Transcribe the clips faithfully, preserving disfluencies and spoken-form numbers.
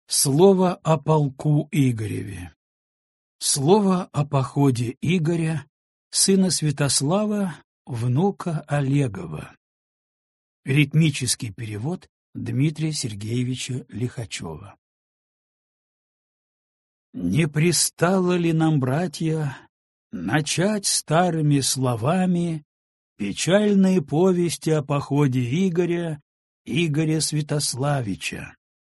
Слово о полку Игореве. Слово о походе Игоря, сына Святослава, внука Олегова. Ритмический перевод Дмитрия Сергеевича Лихачева. Не пристало ли нам, братья, начать старыми словами печальные повести о походе Игоря, Игоря Святославича?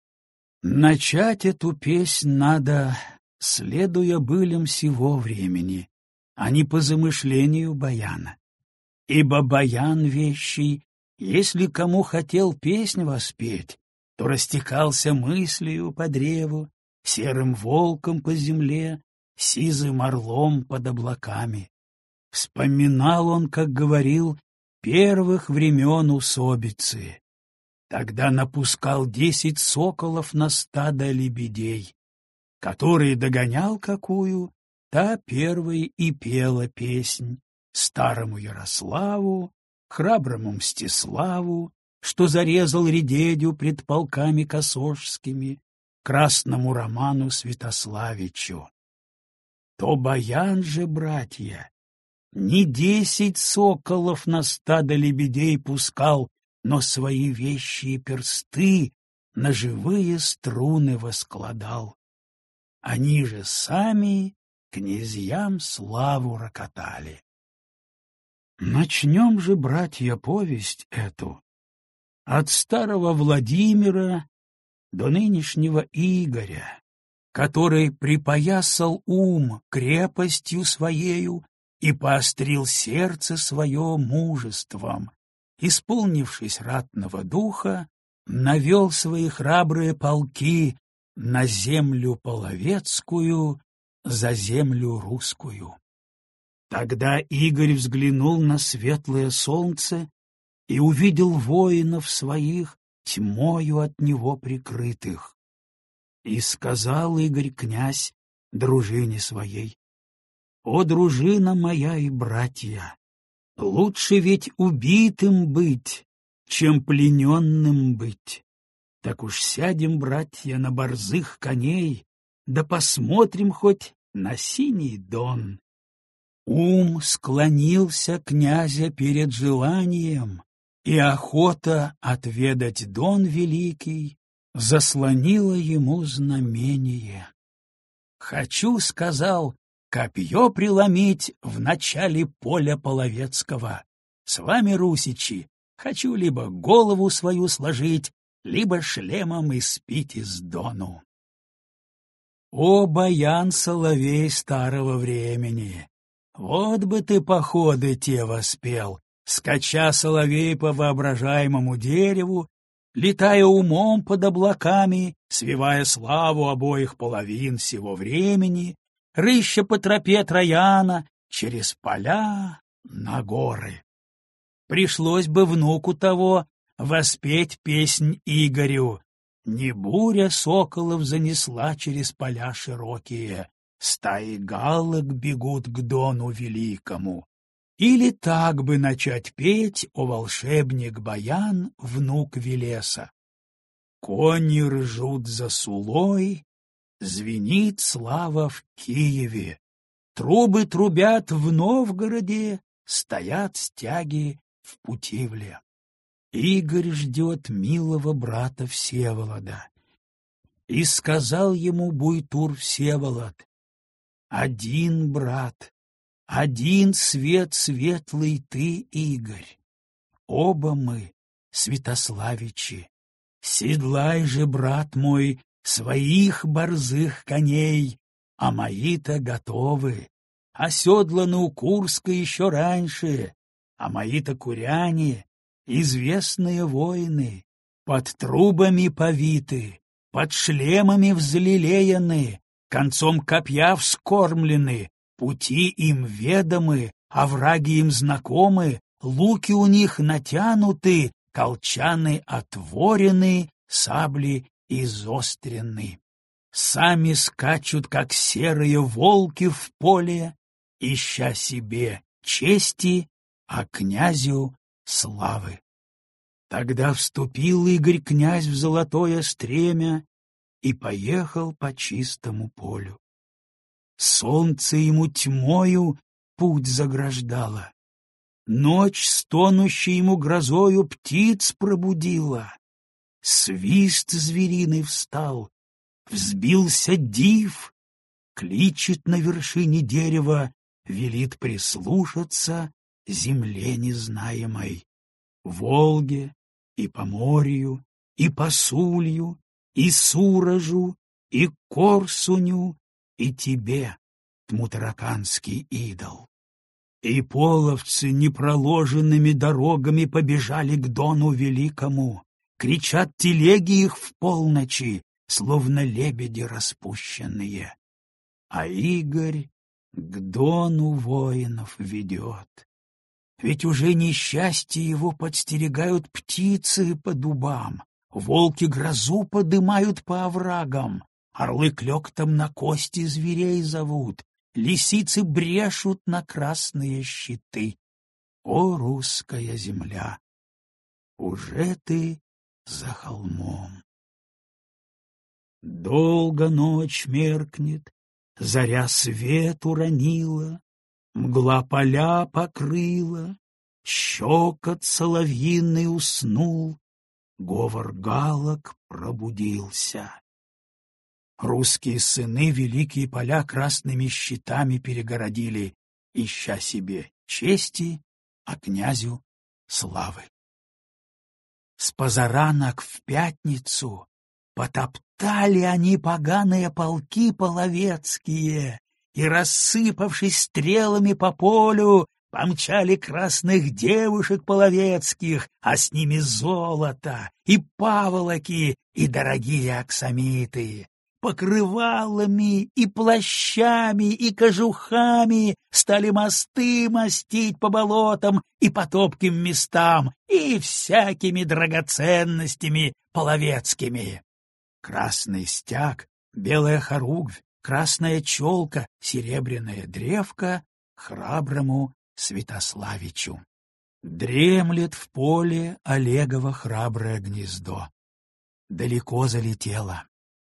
Начать эту песнь надо, следуя былям сего времени, а не по замышлению баяна. Ибо баян вещий, если кому хотел песнь воспеть, то растекался мыслью по древу, серым волком по земле, сизым орлом под облаками. Вспоминал он, как говорил, первых времен усобицы. Тогда напускал десять соколов на стадо лебедей, который догонял какую, та первой и пела песнь старому Ярославу, храброму Мстиславу, что зарезал Редедю пред полками косожскими, красному Роману Святославичу. То баян же, братья, не десять соколов на стадо лебедей пускал, но свои вещие персты на живые струны воскладал. Они же сами князьям славу рокотали. Начнем же, братья, повесть эту от старого Владимира до нынешнего Игоря, который припоясал ум крепостью своею и поострил сердце свое мужеством, исполнившись ратного духа, навел свои храбрые полки на землю половецкую, за землю русскую. Тогда Игорь взглянул на светлое солнце и увидел воинов своих, тьмою от него прикрытых. И сказал Игорь князь дружине своей: «О, дружина моя и братья! Лучше ведь убитым быть, чем плененным быть. Так уж сядем, братья, на борзых коней, да посмотрим хоть на синий дон». Ум склонился князя перед желанием, и охота отведать дон великий заслонила ему знамение. «Хочу, — сказал, — копье преломить в начале поля половецкого. С вами, русичи, хочу либо голову свою сложить, либо шлемом испить из дону». О, баян соловей старого времени! Вот бы ты походы те воспел, скача соловей по воображаемому дереву, летая умом под облаками, свивая славу обоих половин сего времени, рыща по тропе Трояна через поля на горы. Пришлось бы внуку того воспеть песнь Игорю: «Не буря соколов занесла через поля широкие, стаи галок бегут к дону великому». Или так бы начать петь, о волшебник Баян, внук Велеса: «Кони ржут за Сулой, звенит слава в Киеве, трубы трубят в Новгороде, стоят стяги в Путивле. Игорь ждет милого брата Всеволода». И сказал ему Буйтур Всеволод: «Один брат, один свет светлый ты, Игорь. Оба мы Святославичи. Седлай же, брат мой, своих борзых коней, а мои-то готовы. Оседланы у Курска еще раньше, а мои-то куряне, известные воины, под трубами повиты, под шлемами взлелеяны, концом копья вскормлены, пути им ведомы, овраги им знакомы, луки у них натянуты, колчаны отворены, сабли изострены. Сами скачут, как серые волки в поле, ища себе чести, а князю славы. Тогда вступил Игорь князь в золотое стремя и поехал по чистому полю. Солнце ему тьмою путь заграждало, ночь, стонущей ему грозою, птиц пробудила. Свист звериный встал, взбился див, кличет на вершине дерева, велит прислушаться земле незнаемой. Волге и Поморью, и Посулью, и Суражу, и Корсуню, и тебе, тмутараканский идол. И половцы непроложенными дорогами побежали к Дону Великому, кричат телеги их в полночи, словно лебеди распущенные. А Игорь к Дону воинов ведет. Ведь уже несчастье его подстерегают птицы по дубам, волки грозу подымают по оврагам, орлы клёктом на кости зверей зовут, лисицы брешут на красные щиты. О, русская земля, уже ты за холмом. Долго ночь меркнет, заря свет уронила, мгла поля покрыла, щёкот соловьиный уснул, говор галок пробудился. Русские сыны великие поля красными щитами перегородили, ища себе чести, а князю славы. С позаранок в пятницу потоптали они поганые полки половецкие и, рассыпавшись стрелами по полю, помчали красных девушек половецких, а с ними золото и паволоки и дорогие аксамиты. Покрывалами и плащами и кожухами стали мосты мастить по болотам и по топким местам и всякими драгоценностями половецкими. Красный стяг, белая хоругвь, красная челка, серебряная древка храброму Святославичу. Дремлет в поле Олегово храброе гнездо. Далеко залетело.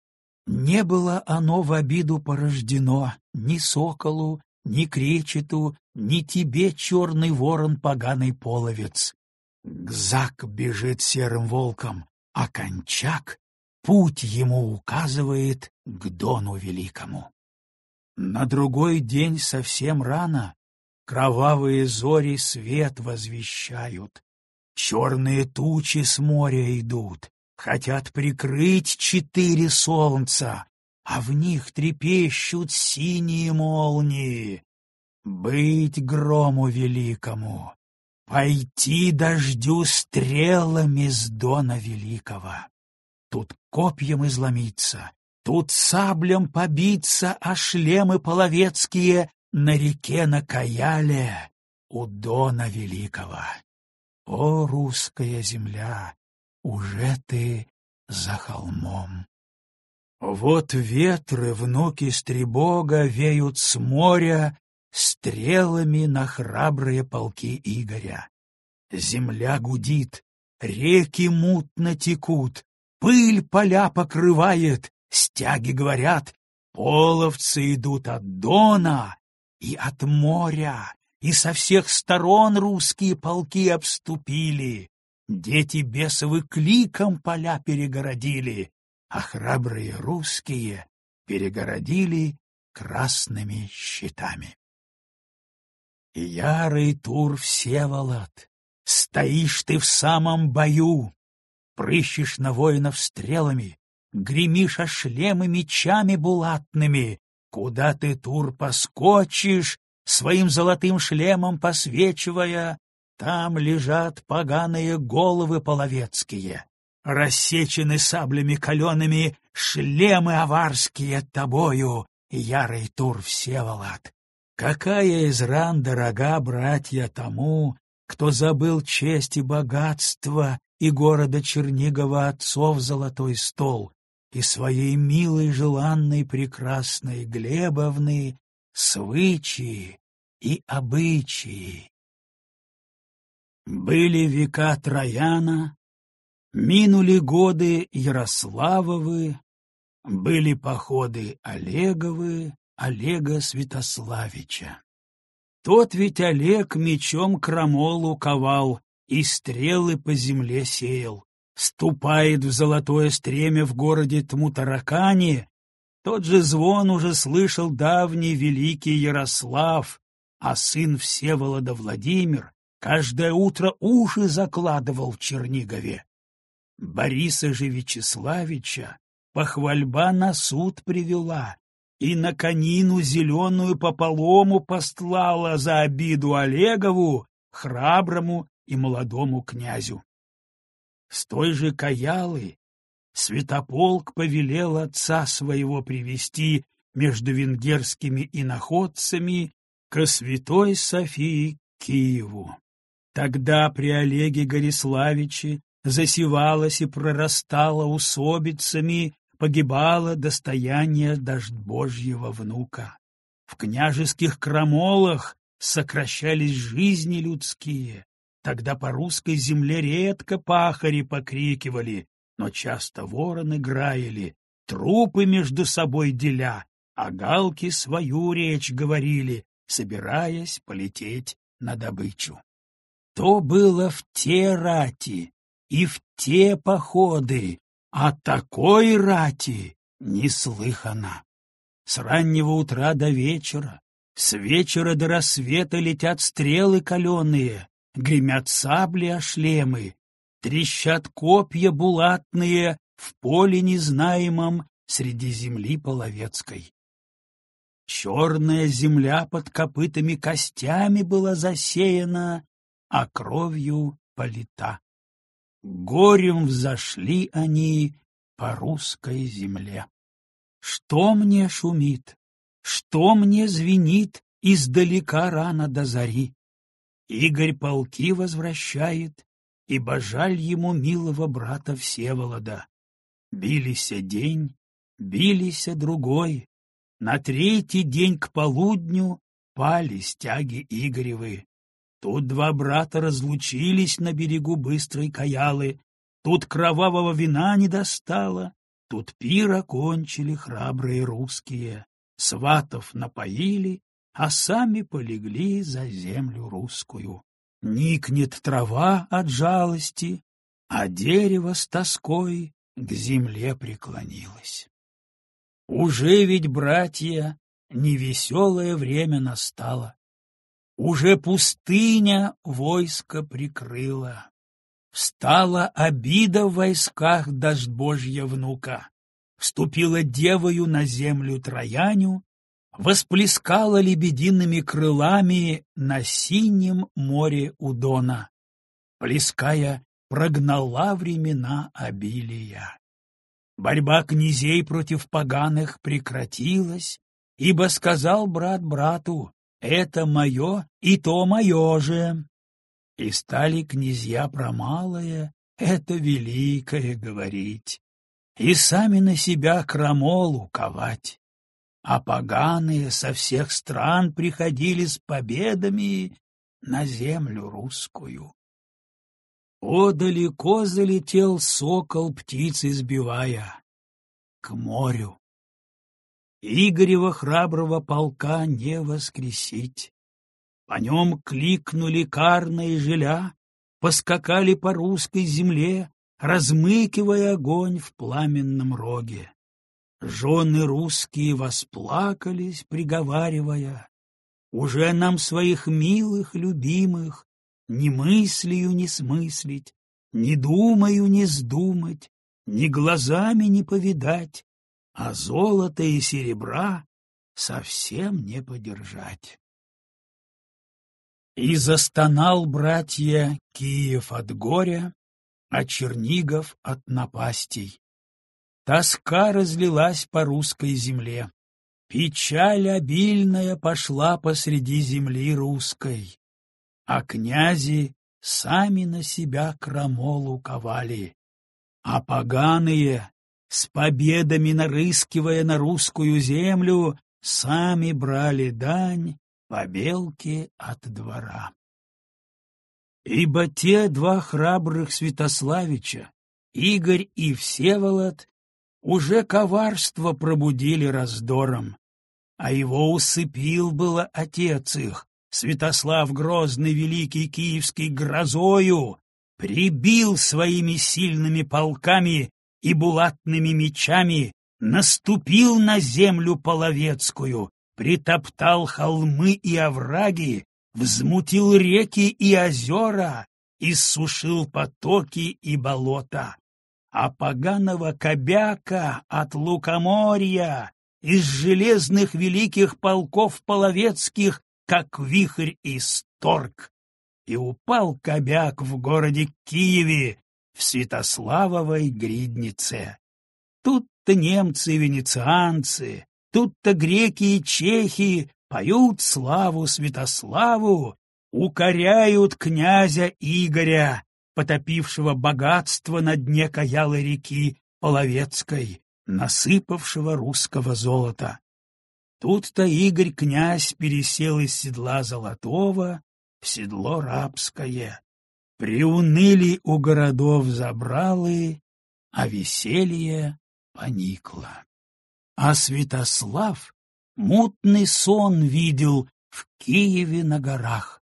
Не было оно в обиду порождено ни соколу, ни кречету, ни тебе, черный ворон, поганый половец. Гзак бежит серым волком, а Кончак путь ему указывает к Дону Великому. На другой день совсем рано кровавые зори свет возвещают. Черные тучи с моря идут, хотят прикрыть четыре солнца, а в них трепещут синие молнии. Быть грому великому, пойти дождю стрелами с Дона Великого. Тут копьем изломиться, тут саблем побиться, а шлемы половецкие на реке на Каяле у Дона Великого. О, русская земля, уже ты за холмом. Вот ветры, внуки Стребога, веют с моря стрелами на храбрые полки Игоря. Земля гудит, реки мутно текут, пыль поля покрывает, стяги говорят, половцы идут от Дона и от моря, и со всех сторон русские полки обступили. Дети бесовы кликом поля перегородили, а храбрые русские перегородили красными щитами. Ярый Тур Всеволод, стоишь ты в самом бою, прыщешь на воинов стрелами, гремишь о шлемы мечами булатными. Куда ты, Тур, поскочишь, своим золотым шлемом посвечивая, там лежат поганые головы половецкие, рассечены саблями калеными шлемы аварские тобою, ярый Тур Всеволод. Какая из ран дорога, братья, тому, кто забыл честь и богатство и города Чернигова отцов золотой стол, и своей милой, желанной, прекрасной Глебовны свычи и обычаи. Были века Трояна, минули годы Ярославовы, Были походы Олеговы, Олега Святославича. Тот ведь Олег мечом крамолу ковал и стрелы по земле сеял. Ступает в золотое стремя в городе Тмутаракане. Тот же звон уже слышал давний великий Ярослав, а сын Всеволода Владимир каждое утро уши закладывал в Чернигове. Бориса же Вячеславича похвальба на суд привела и на конину зеленую по полому постлала за обиду Олегову, храброму и молодому князю. С той же Каялы Святополк повелел отца своего привести между венгерскими иноходцами ко святой Софии Киеву. Тогда при Олеге Гориславиче засевалась и прорастала усобицами, погибало достояние Дождьбожьего внука. В княжеских крамолах сокращались жизни людские. Тогда по русской земле редко пахари покрикивали, но часто вороны граяли, трупы между собой деля, а галки свою речь говорили, собираясь полететь на добычу. То было в те рати и в те походы, а такой рати не слыхано. С раннего утра до вечера, с вечера до рассвета летят стрелы каленые, гремят сабли о шлемы, трещат копья булатные в поле незнаемом среди земли половецкой. Черная земля под копытами костями была засеяна, а кровью полита. Горем взошли они по русской земле. Что мне шумит, что мне звенит издалека рано до зари? Игорь полки возвращает, ибо жаль ему милого брата Всеволода. Билися день, билися другой, на третий день к полудню пали стяги Игоревы. Тут два брата разлучились на берегу быстрой Каялы, тут кровавого вина не достало, тут пир окончили храбрые русские, сватов напоили, а сами полегли за землю русскую. Никнет трава от жалости, а дерево с тоской к земле преклонилось. Уже ведь, братья, невеселое время настало. Уже пустыня войско прикрыла. Встала обида в войсках Дождьбожья внука. Вступила девою на землю Трояню, восплескала лебедиными крылами на синем море у Дона. Плеская, прогнала времена обилия. Борьба князей против поганых прекратилась, ибо сказал брат брату: «Это мое, и то мое же». И стали князья про малое, это великое говорить, и сами на себя крамолу ковать. А поганые со всех стран приходили с победами на землю русскую. О, далеко залетел сокол, птицы сбивая, к морю. Игорева храброго полка не воскресить. По нем кликнули карные жиля, поскакали по русской земле, размыкивая огонь в пламенном роге. Жены русские восплакались, приговаривая: «Уже нам своих милых, любимых ни мыслью не смыслить, ни думаю не сдумать, ни глазами не повидать, а золота и серебра совсем не подержать». И застонал, братья, Киев от горя, а Чернигов от напастей. Тоска разлилась по русской земле. Печаль обильная пошла посреди земли русской. А князи сами на себя крамолу ковали. А поганые, с победами нарыскивая на русскую землю, сами брали дань побелки от двора. Ибо те два храбрых Святославича, Игорь и Всеволод, Уже коварство пробудили раздором, а его усыпил было отец их, Святослав Грозный Великий Киевский грозою, прибил своими сильными полками и булатными мечами, наступил на землю половецкую, притоптал холмы и овраги, взмутил реки и озера, иссушил потоки и болота. А поганого Кобяка от лукоморья, из железных великих полков половецких, как вихрь исторг. И упал Кобяк в городе Киеве, в Святославовой гриднице. Тут-то немцы и венецианцы, тут-то греки и чехи поют славу Святославу, укоряют князя Игоря, потопившего богатство на дне Каялой реки Половецкой, насыпавшего русского золота. Тут-то Игорь князь пересел из седла золотого в седло рабское. Приуныли у городов забралы, а веселье поникло. А Святослав мутный сон видел в Киеве на горах.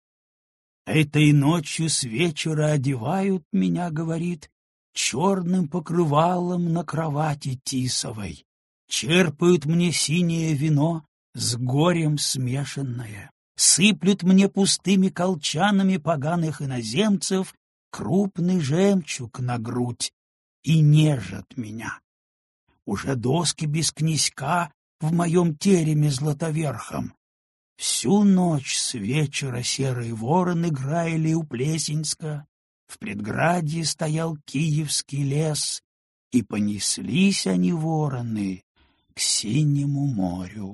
Этой ночью с вечера одевают меня, говорит, черным покрывалом на кровати тисовой, черпают мне синее вино с горем смешанное, сыплют мне пустыми колчанами поганых иноземцев крупный жемчуг на грудь и нежат меня. Уже доски без князька в моем тереме златоверхом. Всю ночь с вечера серый ворон играли у Плесенска, в предградье стоял Киевский лес, и понеслись они, вороны, к синему морю.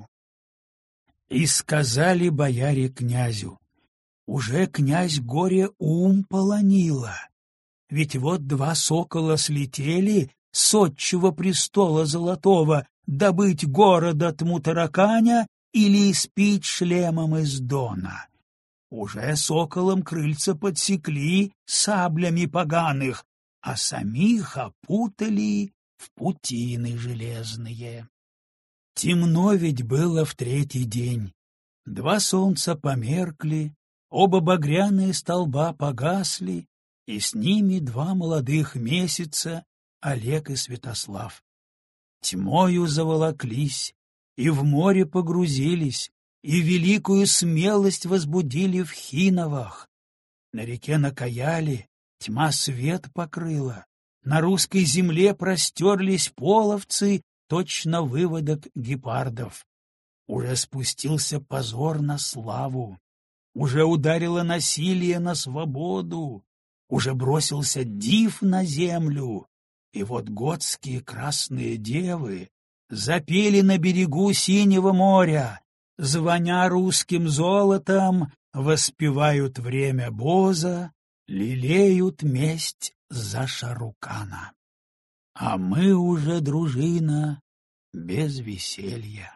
И сказали бояре князю: уже князь горе ум полонило, ведь вот два сокола слетели с отчего престола золотого добыть города Тмутараканя или испить шлемом из Дона. Уже соколом крыльца подсекли саблями поганых, а самих опутали в путины железные. Темно ведь было в третий день. Два солнца померкли, оба багряные столба погасли, и с ними два молодых месяца, Олег и Святослав. Тьмою заволоклись, и в море погрузились, и великую смелость возбудили в Хиновах. На реке Накаяле тьма свет покрыла, на русской земле простерлись половцы, точно выводок гепардов. Уже спустился позор на славу, уже ударило насилие на свободу, уже бросился див на землю, и вот готские красные девы запели на берегу синего моря, звоня русским золотом, воспевают время Боза, лелеют месть за Шарукана. А мы уже дружина без веселья.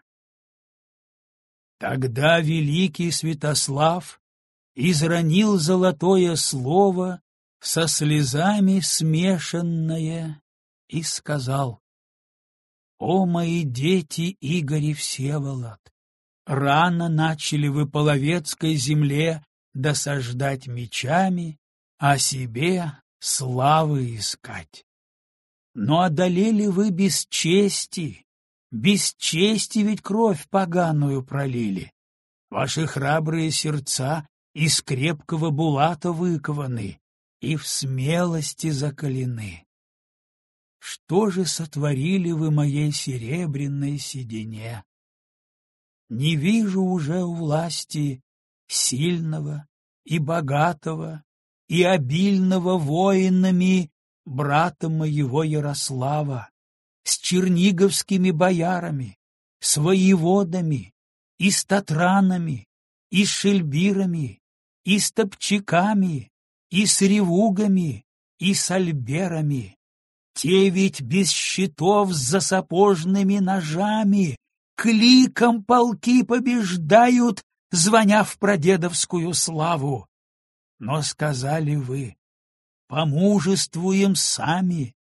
Тогда великий Святослав изранил золотое слово со слезами смешанное и сказал: «О, мои дети, Игорь и Всеволод! Рано начали вы половецкой земле досаждать мечами, а себе славы искать. Но одолели вы без чести, без чести ведь кровь поганую пролили. Ваши храбрые сердца из крепкого булата выкованы и в смелости закалены. Что же сотворили вы моей серебряной седине? Не вижу уже у власти сильного и богатого и обильного воинами брата моего Ярослава, с черниговскими боярами, с воеводами, и с татранами, и с шельбирами, и с топчаками, и с ревугами, и с альберами. Те ведь без щитов за сапожными ножами кликом полки побеждают, звоня в прадедовскую славу. Но сказали вы: помужествуем сами,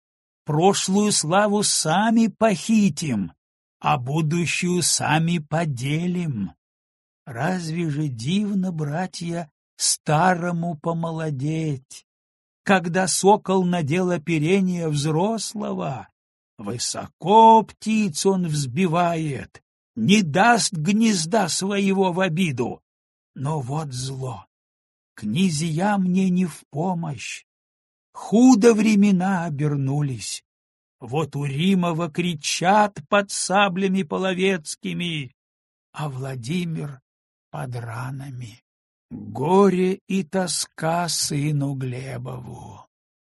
прошлую славу сами похитим, а будущую сами поделим. Разве же дивно, братья, старому помолодеть, когда сокол надел оперение взрослого? Высоко птиц он взбивает, не даст гнезда своего в обиду. Но вот зло, князья мне не в помощь, худо времена обернулись. Вот у Римова кричат под саблями половецкими, а Владимир под ранами. Горе и тоска сыну Глебову.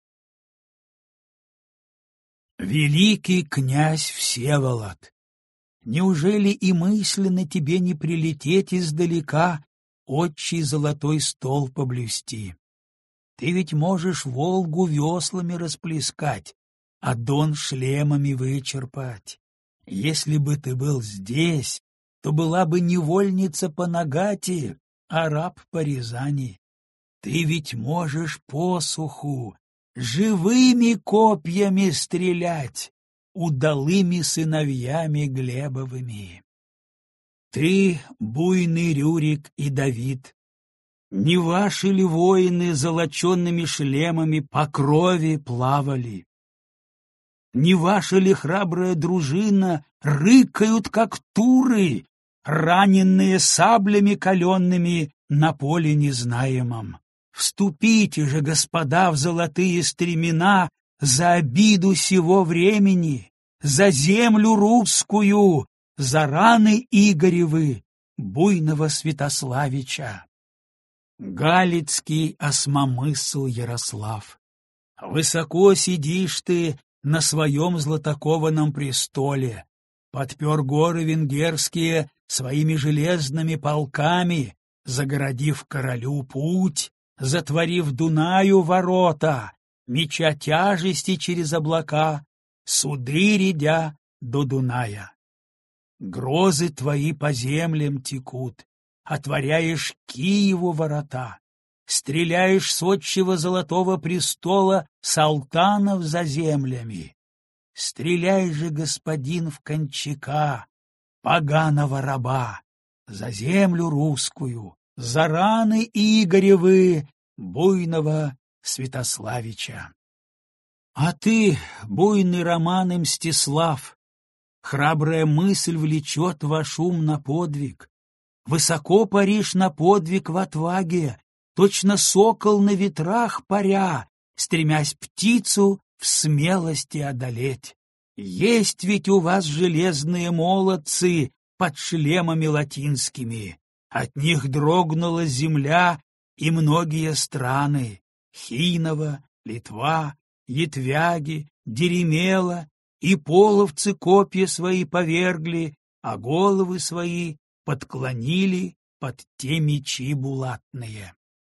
Великий князь Всеволод, неужели и мысленно тебе не прилететь издалека, отчий золотой стол поблюсти? Ты ведь можешь Волгу веслами расплескать, а Дон шлемами вычерпать. Если бы ты был здесь, то была бы невольница по Нагате, а раб по Рязани. Ты ведь можешь посуху, живыми копьями стрелять, удалыми сыновьями Глебовыми. Ты, буйный Рюрик и Давид, не ваши ли воины золоченными шлемами по крови плавали? Не ваша ли храбрая дружина рыкают, как туры, раненные саблями каленными на поле незнаемом? Вступите же, господа, в золотые стремена за обиду сего времени, за землю русскую, за раны Игоревы, буйного Святославича. Галицкий осмомысл Ярослав, высоко сидишь ты на своем златокованном престоле, подпер горы венгерские своими железными полками, загородив королю путь, затворив Дунаю ворота, меча тяжести через облака, суды рядя до Дуная. Грозы твои по землям текут, отворяешь Киеву ворота, стреляешь с отчего золотого престола салтанов за землями. Стреляй же, господин, в Кончака, поганого раба, за землю русскую, за раны Игоревы, буйного Святославича. А ты, буйный Роман и Мстислав, храбрая мысль влечет ваш ум на подвиг. Высоко паришь на подвиг в отваге, точно сокол на ветрах паря, стремясь птицу в смелости одолеть. Есть ведь у вас железные молодцы под шлемами латинскими. От них дрогнула земля и многие страны — Хинова, Литва, Ятвяги, Деремела, и половцы копья свои повергли, а головы свои подклонили под те мечи булатные.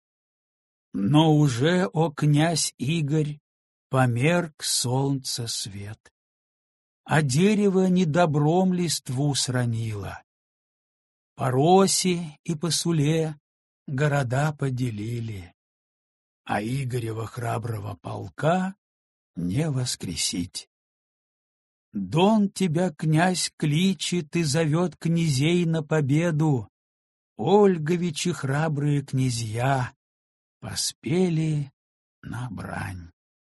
Но уже, о князь Игорь, померк солнца свет, а дерево недобром листву сранило. По росе и по суле города поделили, а Игорева храброго полка не воскресить. Дон тебя, князь, кличет и зовет князей на победу. Ольговичи храбрые князья поспели на брань.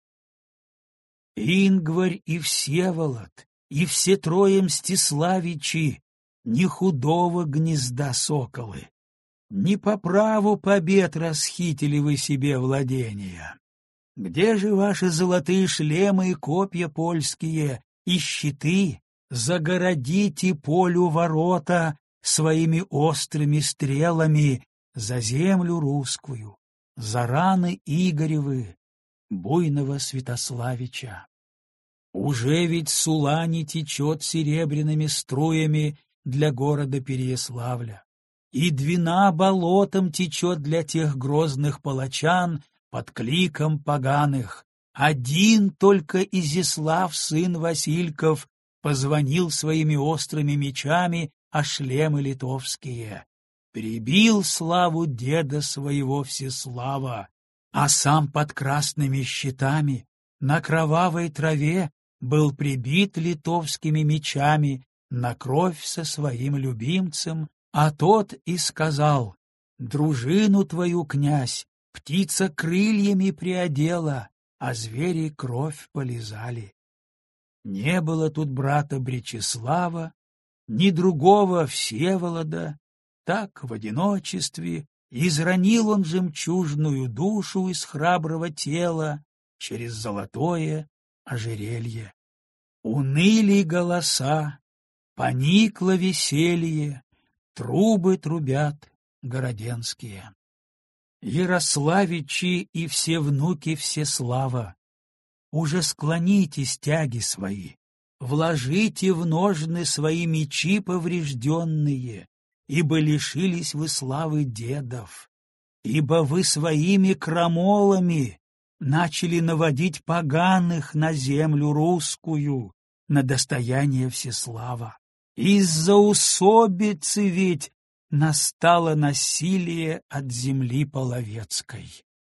Ингварь и Всеволод, и все трое Мстиславичи, ни худого гнезда соколы, не по праву побед расхитили вы себе владения. Где же ваши золотые шлемы и копья польские, и щиты? Загородите полю ворота своими острыми стрелами за землю русскую, за раны Игоревы, буйного Святославича. Уже ведь Сула не течет серебряными струями для города Переяславля, и Двина болотом течет для тех грозных палачан под кликом поганых. Один только Изяслав, сын Васильков, позвонил своими острыми мечами о шлемы литовские, прибил славу деда своего Всеслава, а сам под красными щитами на кровавой траве был прибит литовскими мечами на кровь со своим любимцем, а тот и сказал: «Дружину твою, князь, птица крыльями приодела, а звери кровь полизали». Не было тут брата Бречеслава, ни другого Всеволода, так в одиночестве изранил он жемчужную душу из храброго тела через золотое ожерелье. Уныли голоса, поникло веселье, трубы трубят городенские. Ярославичи и все внуки Всеслава, уже склоните стяги свои, вложите в ножны свои мечи поврежденные, ибо лишились вы славы дедов, ибо вы своими крамолами начали наводить поганых на землю русскую, на достояние Всеслава. Из-за усобицы ведь настало насилие от земли половецкой.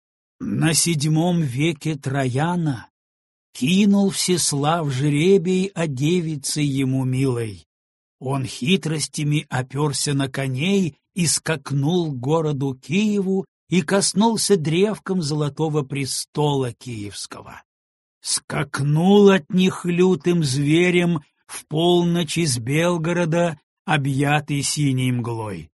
На седьмом веке Трояна кинул Всеслав жребий о девице ему милой. Он хитростями оперся на коней и скакнул к городу Киеву и коснулся древком золотого престола киевского. Скакнул от них лютым зверем в полночь из Белгорода, объятый синей мглой.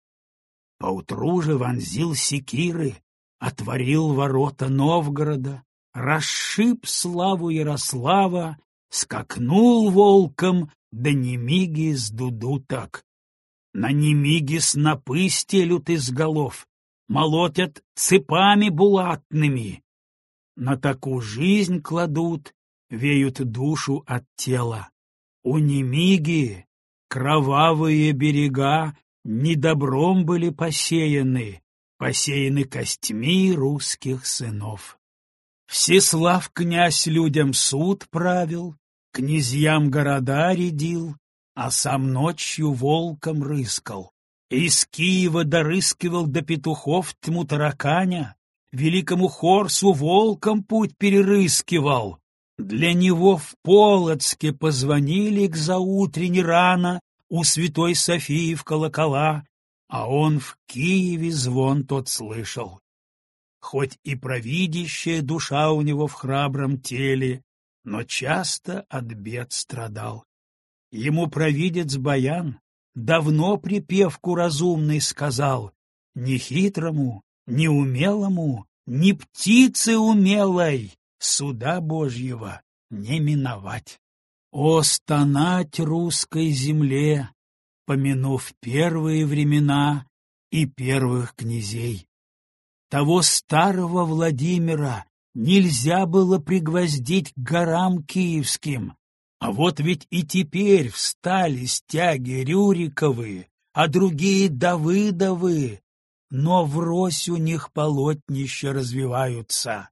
Поутру же вонзил секиры, отворил ворота Новгорода, расшиб славу Ярослава, скакнул волком до Немиги с дудуток. На Немиге снопы стелют из голов, молотят цепами булатными. На такую жизнь кладут, веют душу от тела. У Немиги кровавые берега недобром были посеяны, посеяны костьми русских сынов. Всеслав князь людям суд правил, князьям города рядил, а сам ночью волком рыскал. Из Киева дорыскивал до петухов тьму тараканя, великому Хорсу волком путь перерыскивал. Для него в Полоцке позвонили к заутрени рано у святой Софии в колокола, а он в Киеве звон тот слышал. Хоть и провидящая душа у него в храбром теле, но часто от бед страдал. Ему провидец Баян давно припевку разумный сказал: ни хитрому, ни умелому, ни птице умелой суда Божьего не миновать. О, стонать русской земле, помянув первые времена и первых князей! Того старого Владимира нельзя было пригвоздить к горам киевским, а вот ведь и теперь встали стяги Рюриковы, а другие Давыдовы, но врозь у них полотнища развиваются.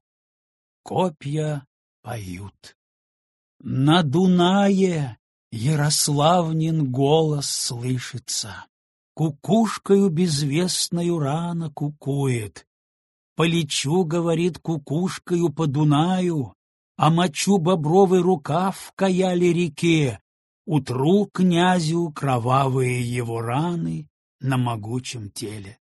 Копья поют. На Дунае Ярославнин голос слышится. Кукушкою безвестною рано кукует. Полечу, говорит, кукушкою по Дунаю, а мочу бобровый рукав в Каяле реке, утру князю кровавые его раны на могучем теле.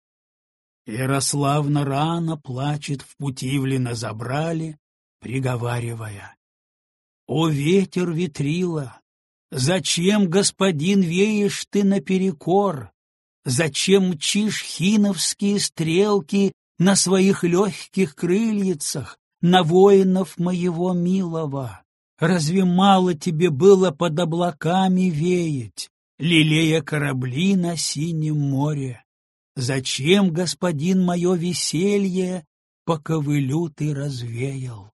Ярославна рано плачет, в Путивлино забрали, приговаривая: «О, ветер ветрила, зачем, господин, веешь ты наперекор? Зачем мчишь хиновские стрелки на своих легких крыльицах, на воинов моего милого? Разве мало тебе было под облаками веять, лелея корабли на синем море? Зачем, господин, мое веселье по ковылю ты развеял?»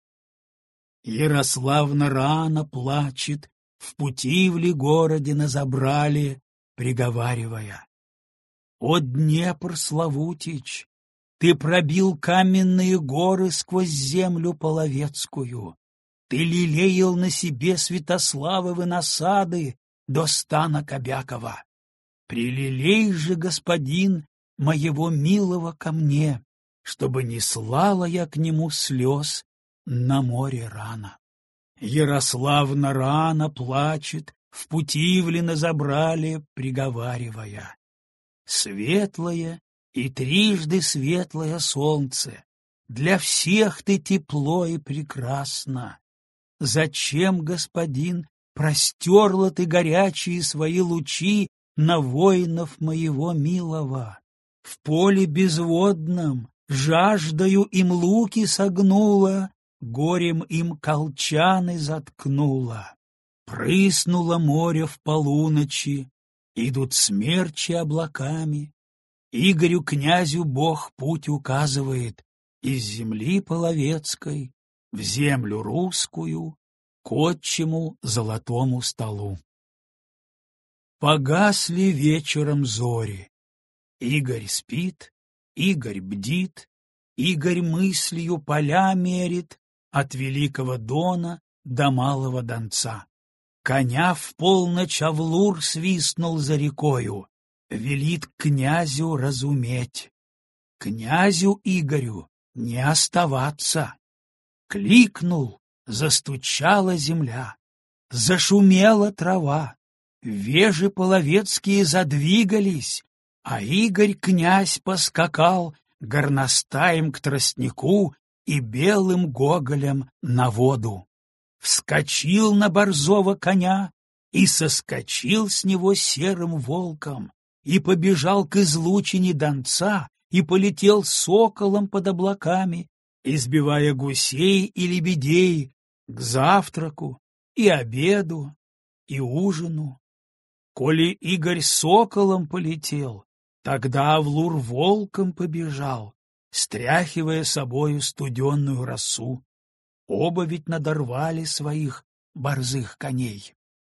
Ярославна рано плачет, в Путивле городе на забрали, приговаривая: «О, Днепр Славутич, ты пробил каменные горы сквозь землю половецкую, ты лелеял на себе Святославовы насады до стана Кобякова. Прилелей же, господин, моего милого ко мне, чтобы не слала я к нему слез на море рано. Ярославна рано плачет, в Путивлино забрали, приговаривая: светлое и трижды светлое солнце, для всех ты тепло и прекрасно. Зачем, господин, простерла ты горячие свои лучи на воинов моего милого? В поле безводном жаждою им луки согнула, горем им колчаны заткнула. Прыснуло море в полуночи, идут смерчи облаками. Игорю князю Бог путь указывает из земли половецкой в землю русскую, к отчему золотому столу. Погасли вечером зори. Игорь спит, Игорь бдит, Игорь мыслью поля мерит от Великого Дона до Малого Донца. Коня в полночь Авлур свистнул за рекою, велит князю разуметь. Князю Игорю не оставаться. Кликнул, застучала земля, зашумела трава, вежи половецкие задвигались, а Игорь князь поскакал горностаем к тростнику и белым гоголем на воду. Вскочил на борзого коня и соскочил с него серым волком, и побежал к излучине Донца, и полетел соколом под облаками, избивая гусей и лебедей к завтраку и обеду и ужину. Коли Игорь соколом полетел, тогда Авлур волком побежал, стряхивая собою студенную росу. Оба ведь надорвали своих борзых коней.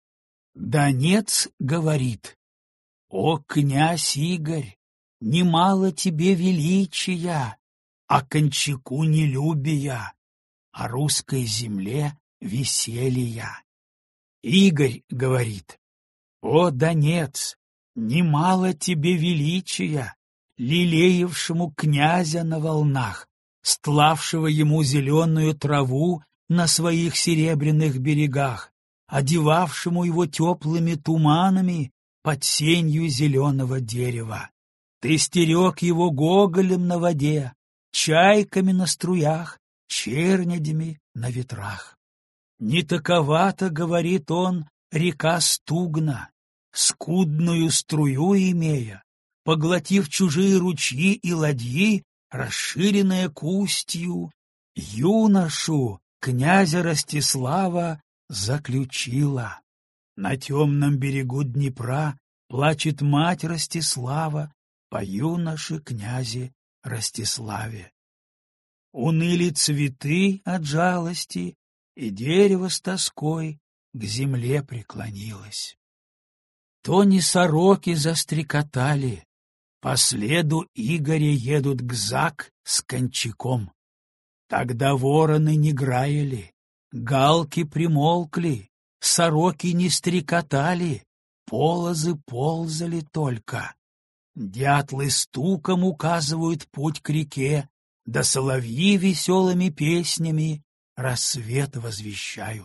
Донец говорит: «О, князь Игорь, немало тебе величия, а кончаку нелюбия, а русской земле веселья». Игорь говорит: «О, Донец, немало тебе величия, лелеявшему князя на волнах, стлавшего ему зеленую траву на своих серебряных берегах, одевавшему его теплыми туманами под сенью зеленого дерева. Ты стерег его гоголем на воде, чайками на струях, чернядями на ветрах. Не такова-то, говорит он, река Стугна, скудную струю имея, поглотив чужие ручьи и ладьи, расширенная кустью, юношу, князя Ростислава, заключила. На темном берегу Днепра плачет мать Ростислава по юноше князе Ростиславе. Уныли цветы от жалости, и дерево с тоской к земле преклонилось. То не сороки застрекотали, по следу Игоря едут Гзак с Кончаком. Тогда вороны не граяли, галки примолкли, сороки не стрекотали, полозы ползали только. Дятлы стуком указывают путь к реке, да соловьи веселыми песнями рассвет возвещают.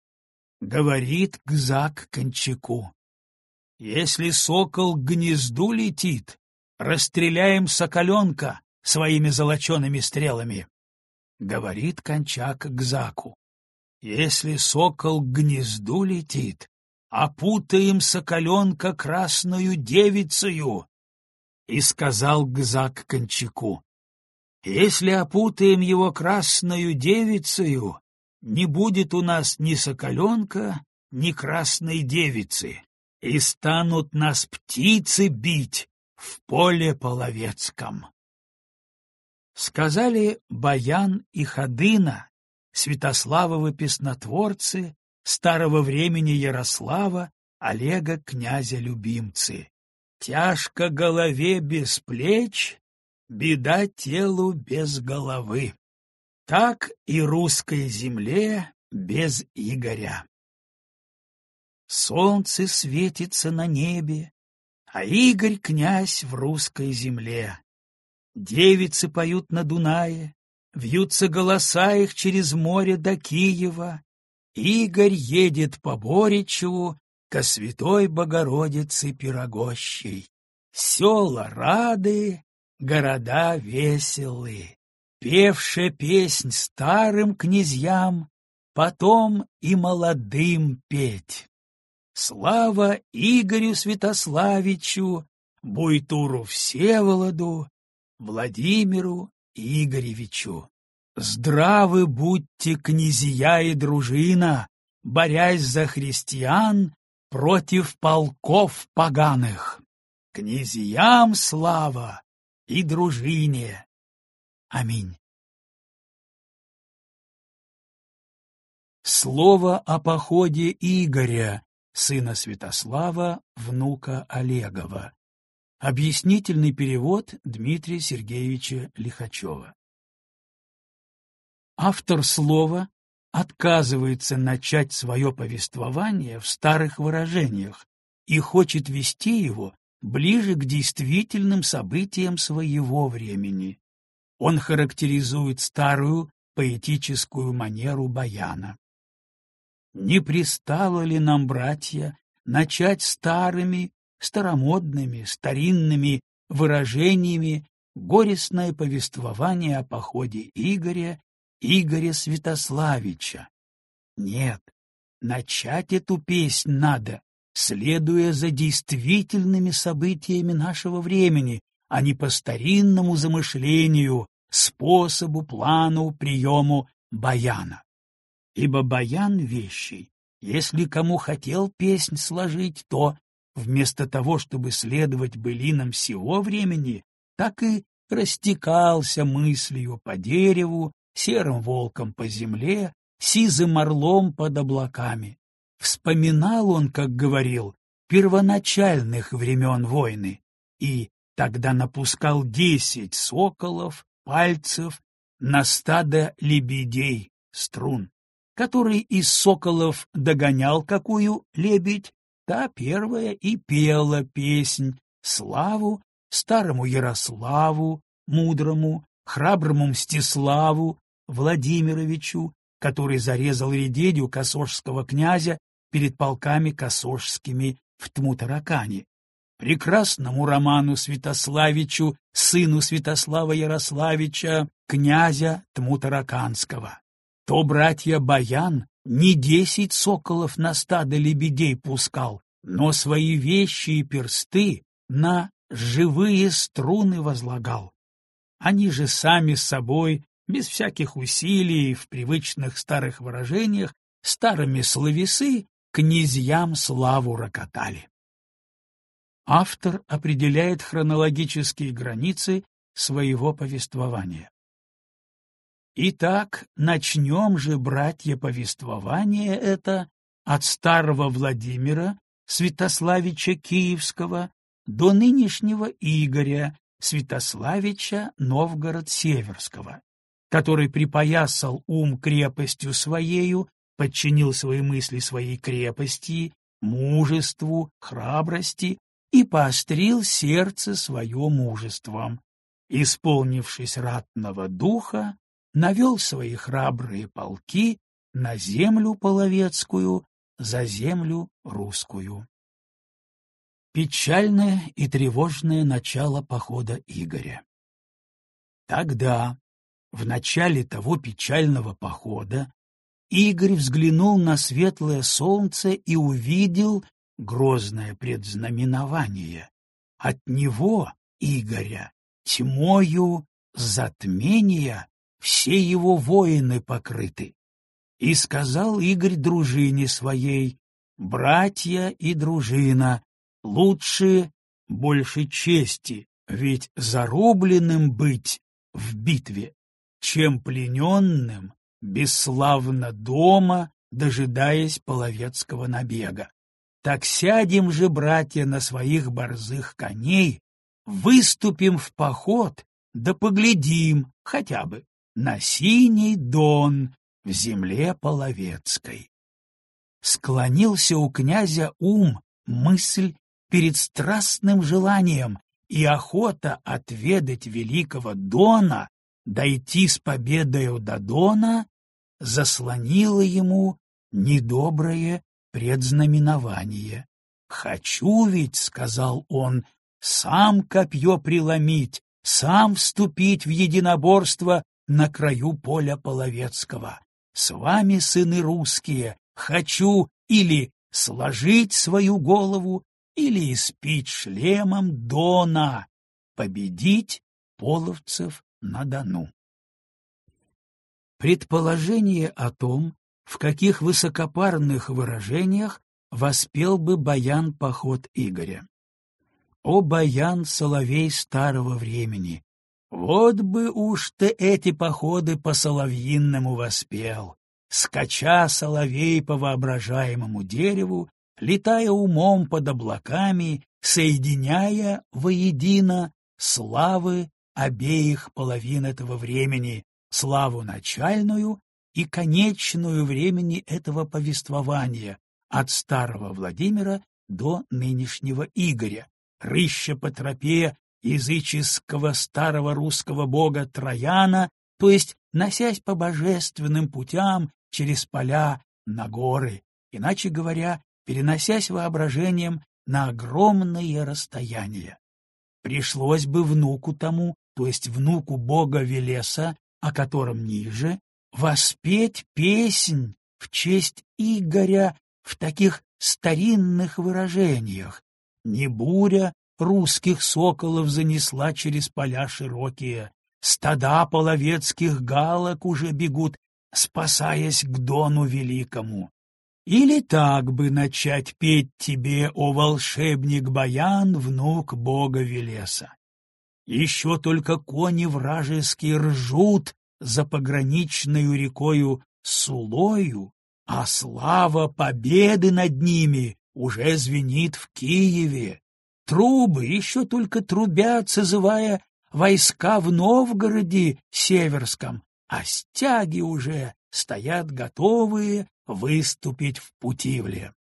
Говорит Гзак Кончаку: «Если сокол к гнезду летит, расстреляем соколенка своими золочеными стрелами». Говорит Кончак Гзаку: «Если сокол к гнезду летит, опутаем соколенка красную девицею». И сказал Гзак Кончаку: «Если опутаем его красную девицею, не будет у нас ни соколенка, ни красной девицы, и станут нас птицы бить в поле половецком». Сказали Баян и Ходына, Святославовы песнотворцы, старого времени Ярослава, Олега князя-любимцы. Тяжко голове без плеч, беда телу без головы. Так и русской земле без Игоря. Солнце светится на небе, а Игорь князь в русской земле. Девицы поют на Дунае, вьются голоса их через море до Киева. Игорь едет по Боричу ко Святой Богородице Пирогощей. Села рады, города веселы, певше песнь старым князьям, потом и молодым петь. Слава Игорю Святославичу, Буйтуру Всеволоду, Владимиру Игоревичу. Здравы будьте, князья и дружина, борясь за христиан против полков поганых. Князьям слава и дружине. Аминь. Слово о походе Игоря, сына Святослава, внука Олегова. Объяснительный перевод Дмитрия Сергеевича Лихачева. Автор слова отказывается начать свое повествование в старых выражениях и хочет вести его ближе к действительным событиям своего времени. Он характеризует старую поэтическую манеру баяна. Не пристало ли нам, братья, начать старыми, старомодными, старинными выражениями горестное повествование о походе Игоря, Игоря Святославича? Нет, начать эту песнь надо, следуя за действительными событиями нашего времени, а не по старинному замышлению, способу, плану, приему баяна. Ибо баян вещий, если кому хотел песнь сложить, то, вместо того, чтобы следовать былинам сего времени, так и растекался мыслью по дереву, серым волком по земле, сизым орлом под облаками. Вспоминал он, как говорил, первоначальных времен войны, и тогда напускал десять соколов, пальцев на стадо лебедей, струн, который из соколов догонял какую лебедь, та первая и пела песнь славу старому Ярославу, мудрому, храброму Мстиславу Владимировичу, который зарезал редедю косожского князя перед полками косожскими в Тмутаракане, прекрасному Роману Святославичу, сыну Святослава Ярославича, князя Тмутараканского. То братья баян не десять соколов на стадо лебедей пускал, но свои вещи и персты на живые струны возлагал. Они же сами с собой, без всяких усилий, в привычных старых выражениях, старыми словесы князьям славу рокотали. Автор определяет хронологические границы своего повествования. Итак, начнем же, братья, повествование это от старого Владимира, Святославича Киевского, до нынешнего Игоря, Святославича Новгород-Северского, который припоясал ум крепостью своею, подчинил свои мысли своей крепости, мужеству, храбрости и поострил сердце свое мужеством. Исполнившись ратного духа, навел свои храбрые полки на землю половецкую, за землю русскую. Печальное и тревожное начало похода Игоря. Тогда, в начале того печального похода, Игорь взглянул на светлое солнце и увидел грозное предзнаменование. От него, Игоря, тьмою затмения все его воины покрыты. И сказал Игорь дружине своей: «Братья и дружина, лучше больше чести, ведь зарубленным быть в битве, чем плененным бесславно дома, дожидаясь половецкого набега. Так сядем же, братья, на своих борзых коней, выступим в поход, да поглядим хотя бы на синий дон в земле половецкой». Склонился у князя ум, мысль перед страстным желанием, и охота отведать великого дона дойти с победою до Дона заслонило ему недоброе предзнаменование. «Хочу ведь, — сказал он, — сам копье преломить, сам вступить в единоборство на краю поля Половецкого. С вами, сыны русские, хочу или сложить свою голову, или испить шлемом Дона, победить половцев на Дону». Предположение о том, в каких высокопарных выражениях воспел бы баян поход Игоря. О, баян соловей старого времени! Вот бы уж ты эти походы по-соловьинному воспел, скача соловей по воображаемому дереву, летая умом под облаками, соединяя воедино славы обеих половин этого времени, славу начальную и конечную времени этого повествования, от старого Владимира до нынешнего Игоря, рыща по тропе языческого старого русского бога Трояна, то есть носясь по божественным путям через поля на горы, иначе говоря, переносясь воображением на огромные расстояния. Пришлось бы внуку тому, то есть внуку бога Велеса, о котором ниже, воспеть песнь в честь Игоря в таких старинных выражениях. Не буря русских соколов занесла через поля широкие, стада половецких галок уже бегут, спасаясь к Дону великому. Или так бы начать петь тебе, о волшебник-баян, внук бога Велеса. Еще только кони вражеские ржут за пограничною рекою Сулою, а слава победы над ними уже звенит в Киеве. Трубы еще только трубят, созывая войска в Новгороде Северском, а стяги уже стоят готовые выступить в Путивле.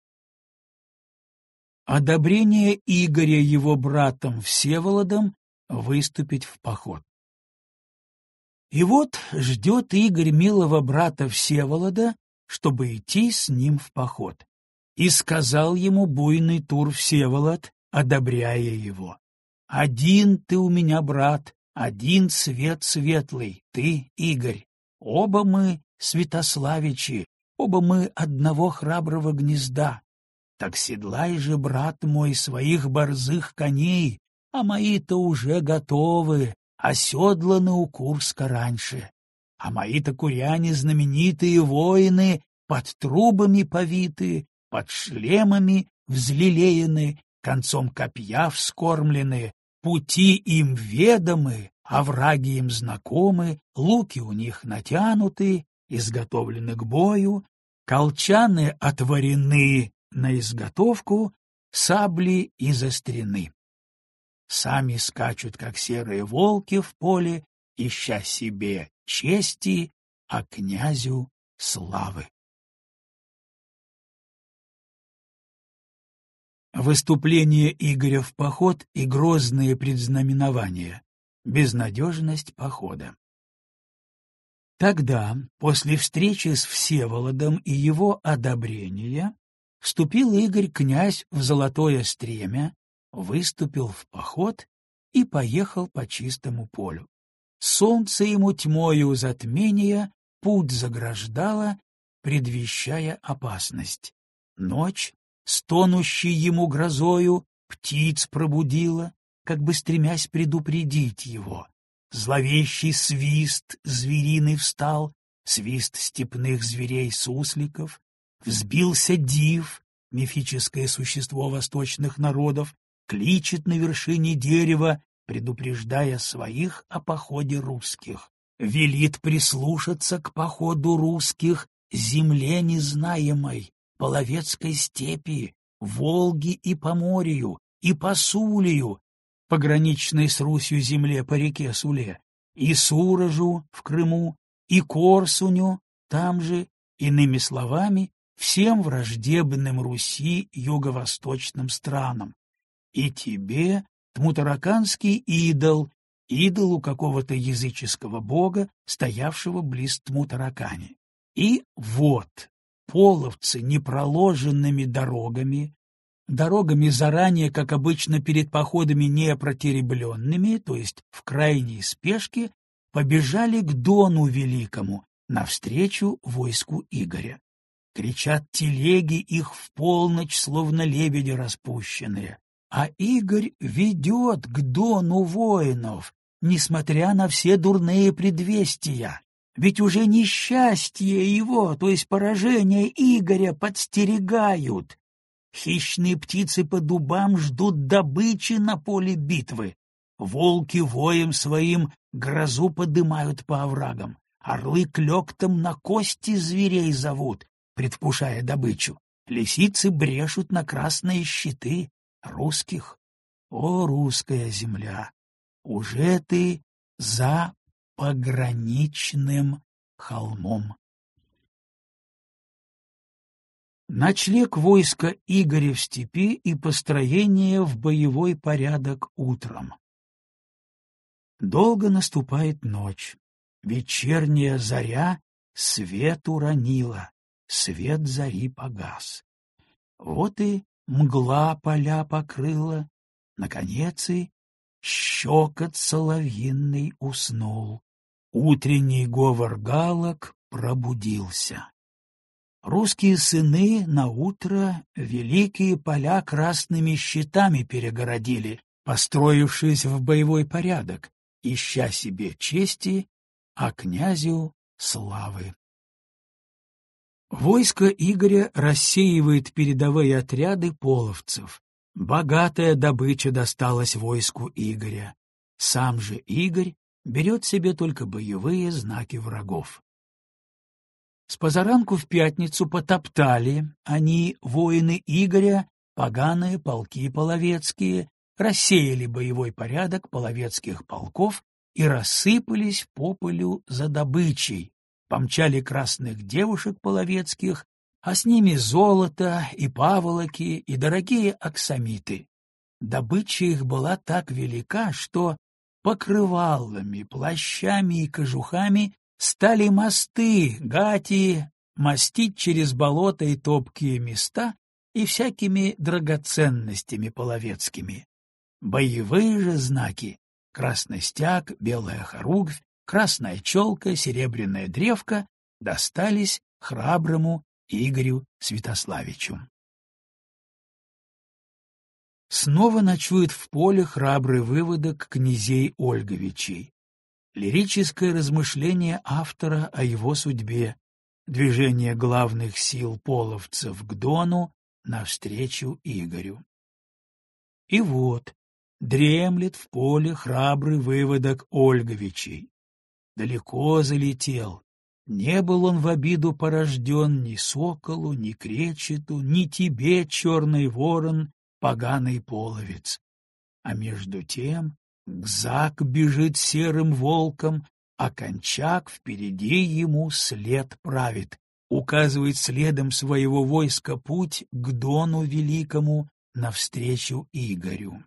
Одобрение Игоря его братом Всеволодом выступить в поход. И вот ждет Игорь милого брата Всеволода, чтобы идти с ним в поход. И сказал ему буйный Тур Всеволод, одобряя его: «Один ты у меня, брат, один свет светлый, ты, Игорь. Оба мы святославичи, оба мы одного храброго гнезда. Так седлай же, брат мой, своих борзых коней, а мои-то уже готовы, оседланы у Курска раньше. А мои-то куряне знаменитые воины, под трубами повиты, под шлемами взлелеяны, концом копья вскормлены, пути им ведомы, овраги им знакомы, луки у них натянуты, изготовлены к бою, колчаны отворены на изготовку, сабли изострены. Сами скачут, как серые волки в поле, ища себе чести, а князю славы. Выступление Игоря в поход и грозные предзнаменования. Безнадежность похода. Тогда, после встречи с Всеволодом и его одобрения, вступил Игорь князь в Золотое Стремя, выступил в поход и поехал по чистому полю. Солнце ему тьмою затмения путь заграждало, предвещая опасность. Ночь, стонущей ему грозою, птиц пробудила, как бы стремясь предупредить его. Зловещий свист звериный встал, свист степных зверей-сусликов, взбился див, мифическое существо восточных народов, кличет на вершине дерева, предупреждая своих о походе русских. Велит прислушаться к походу русских земле незнаемой, Половецкой степи, Волги и Поморью, и Посулию, пограничной с Русью земле по реке Суле, и Суражу в Крыму, и Корсуню там же, иными словами, всем враждебным Руси юго-восточным странам. И тебе, тмутараканский идол, идолу какого-то языческого бога, стоявшего близ Тмутаракани. И вот половцы непроложенными дорогами, дорогами заранее, как обычно перед походами, не протеребленными, то есть в крайней спешке, побежали к Дону Великому, навстречу войску Игоря. Кричат телеги их в полночь, словно лебеди распущенные. А Игорь ведет к Дону воинов, несмотря на все дурные предвестия. Ведь уже несчастье его, то есть поражение Игоря, подстерегают. Хищные птицы по дубам ждут добычи на поле битвы. Волки воем своим грозу подымают по оврагам. Орлы клёктом на кости зверей зовут, предвкушая добычу. Лисицы брешут на красные щиты русских. О, русская земля! Уже ты за пограничным холмом. Ночлег войска Игоря в степи и построение в боевой порядок утром. Долго наступает ночь. Вечерняя заря свет уронила, свет зари погас. Вот и мгла поля покрыла, наконец и щекот соловьиный уснул. Утренний говор галок пробудился. Русские сыны наутро великие поля красными щитами перегородили, построившись в боевой порядок, ища себе чести, а князю славы. Войско Игоря рассеивает передовые отряды половцев. Богатая добыча досталась войску Игоря. Сам же Игорь берет себе только боевые знаки врагов. С позаранку в пятницу потоптали они, воины Игоря, поганые полки половецкие, рассеяли боевой порядок половецких полков и рассыпались по полю за добычей, помчали красных девушек половецких, а с ними золото и паволоки и дорогие аксамиты. Добыча их была так велика, что покрывалами, плащами и кожухами стали мосты, гати, мостить через болота и топкие места и всякими драгоценностями половецкими. Боевые же знаки — красный стяг, белая хоругвь, красная челка, серебряная древка — достались храброму Игорю Святославичу. Снова ночует в поле храбрый выводок князей Ольговичей. Лирическое размышление автора о его судьбе, движение главных сил половцев к Дону навстречу Игорю. И вот дремлет в поле храбрый выводок Ольговичей. Далеко залетел, не был он в обиду порожден ни соколу, ни кречету, ни тебе, черный ворон, поганый половец. А между тем Гзак бежит серым волком, а Кончак впереди ему след правит, указывает следом своего войска путь к Дону Великому навстречу Игорю.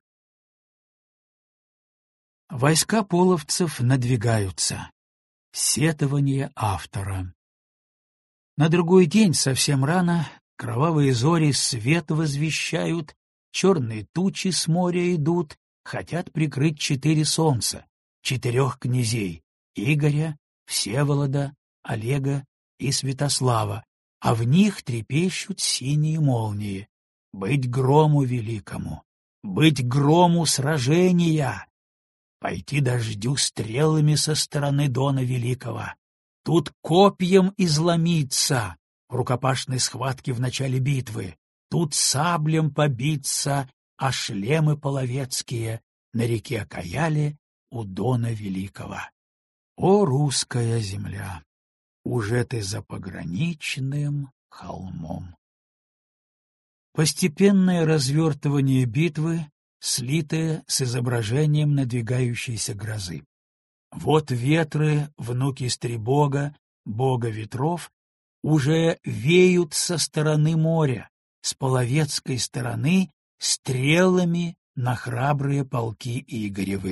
Войска половцев надвигаются. Сетование автора. На другой день, совсем рано, кровавые зори свет возвещают, черные тучи с моря идут, хотят прикрыть четыре солнца, четырех князей — Игоря, Всеволода, Олега и Святослава, а в них трепещут синие молнии. Быть грому великому, быть грому сражения, пойти дождю стрелами со стороны Дона Великого, тут копьем изломиться в рукопашной схватке в начале битвы, тут саблем побиться, а шлемы половецкие на реке Каяле у Дона Великого. О, русская земля! Уже ты за пограничным холмом. Постепенное развертывание битвы, слитое с изображением надвигающейся грозы. Вот ветры, внуки Стребога, бога ветров, уже веют со стороны моря, с половецкой стороны стрелами на храбрые полки Игоревы.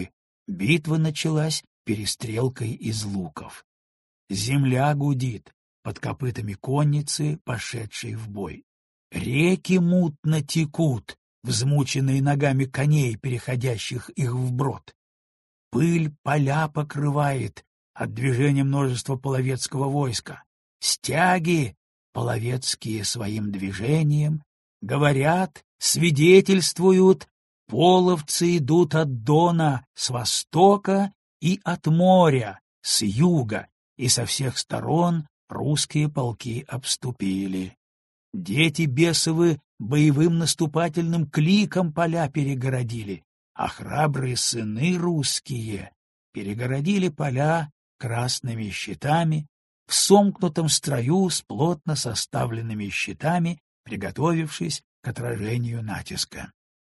Битва началась перестрелкой из луков. Земля гудит под копытами конницы, пошедшей в бой. Реки мутно текут, взмученные ногами коней, переходящих их вброд. Пыль поля покрывает от движения множества половецкого войска. Стяги половецкие своим движением говорят, свидетельствуют, половцы идут от Дона с востока и от моря с юга, и со всех сторон русские полки обступили. Дети бесовы боевым наступательным кликом поля перегородили, а храбрые сыны русские перегородили поля красными щитами, в сомкнутом строю с плотно составленными щитами, приготовившись к отражению натиска.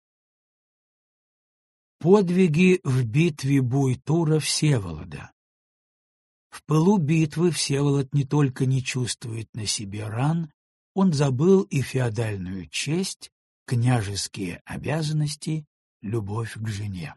Подвиги в битве Буйтура-Всеволода. В пылу битвы Всеволод не только не чувствует на себе ран, он забыл и феодальную честь, княжеские обязанности, любовь к жене.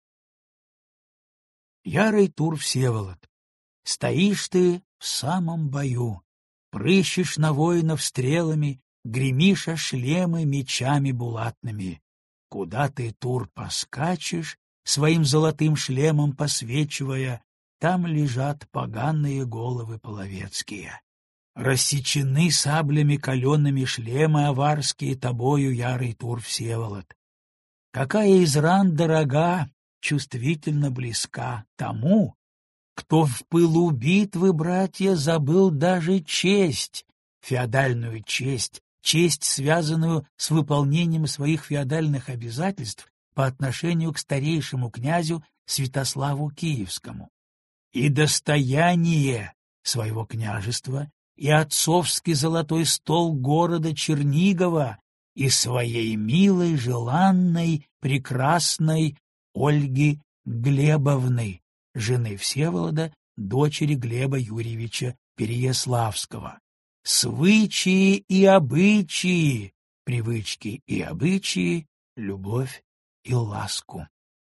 Ярый Тур Всеволод, стоишь ты в самом бою, прыщешь на воинов стрелами, гремишь о шлемы мечами булатными. Куда ты, Тур, поскачешь, своим золотым шлемом посвечивая, там лежат поганые головы половецкие. Рассечены саблями калеными шлемы аварские тобою, ярый Тур Всеволод. Какая из ран дорога, чувствительно близка тому, кто в пылу битвы, братья, забыл даже честь, феодальную честь, честь, связанную с выполнением своих феодальных обязательств по отношению к старейшему князю Святославу Киевскому, и достояние своего княжества, и отцовский золотой стол города Чернигова, и своей милой, желанной, прекрасной Ольги Глебовны, жены Всеволода, дочери Глеба Юрьевича Переяславского. Свычаи и обычаи, привычки и обычаи, любовь и ласку.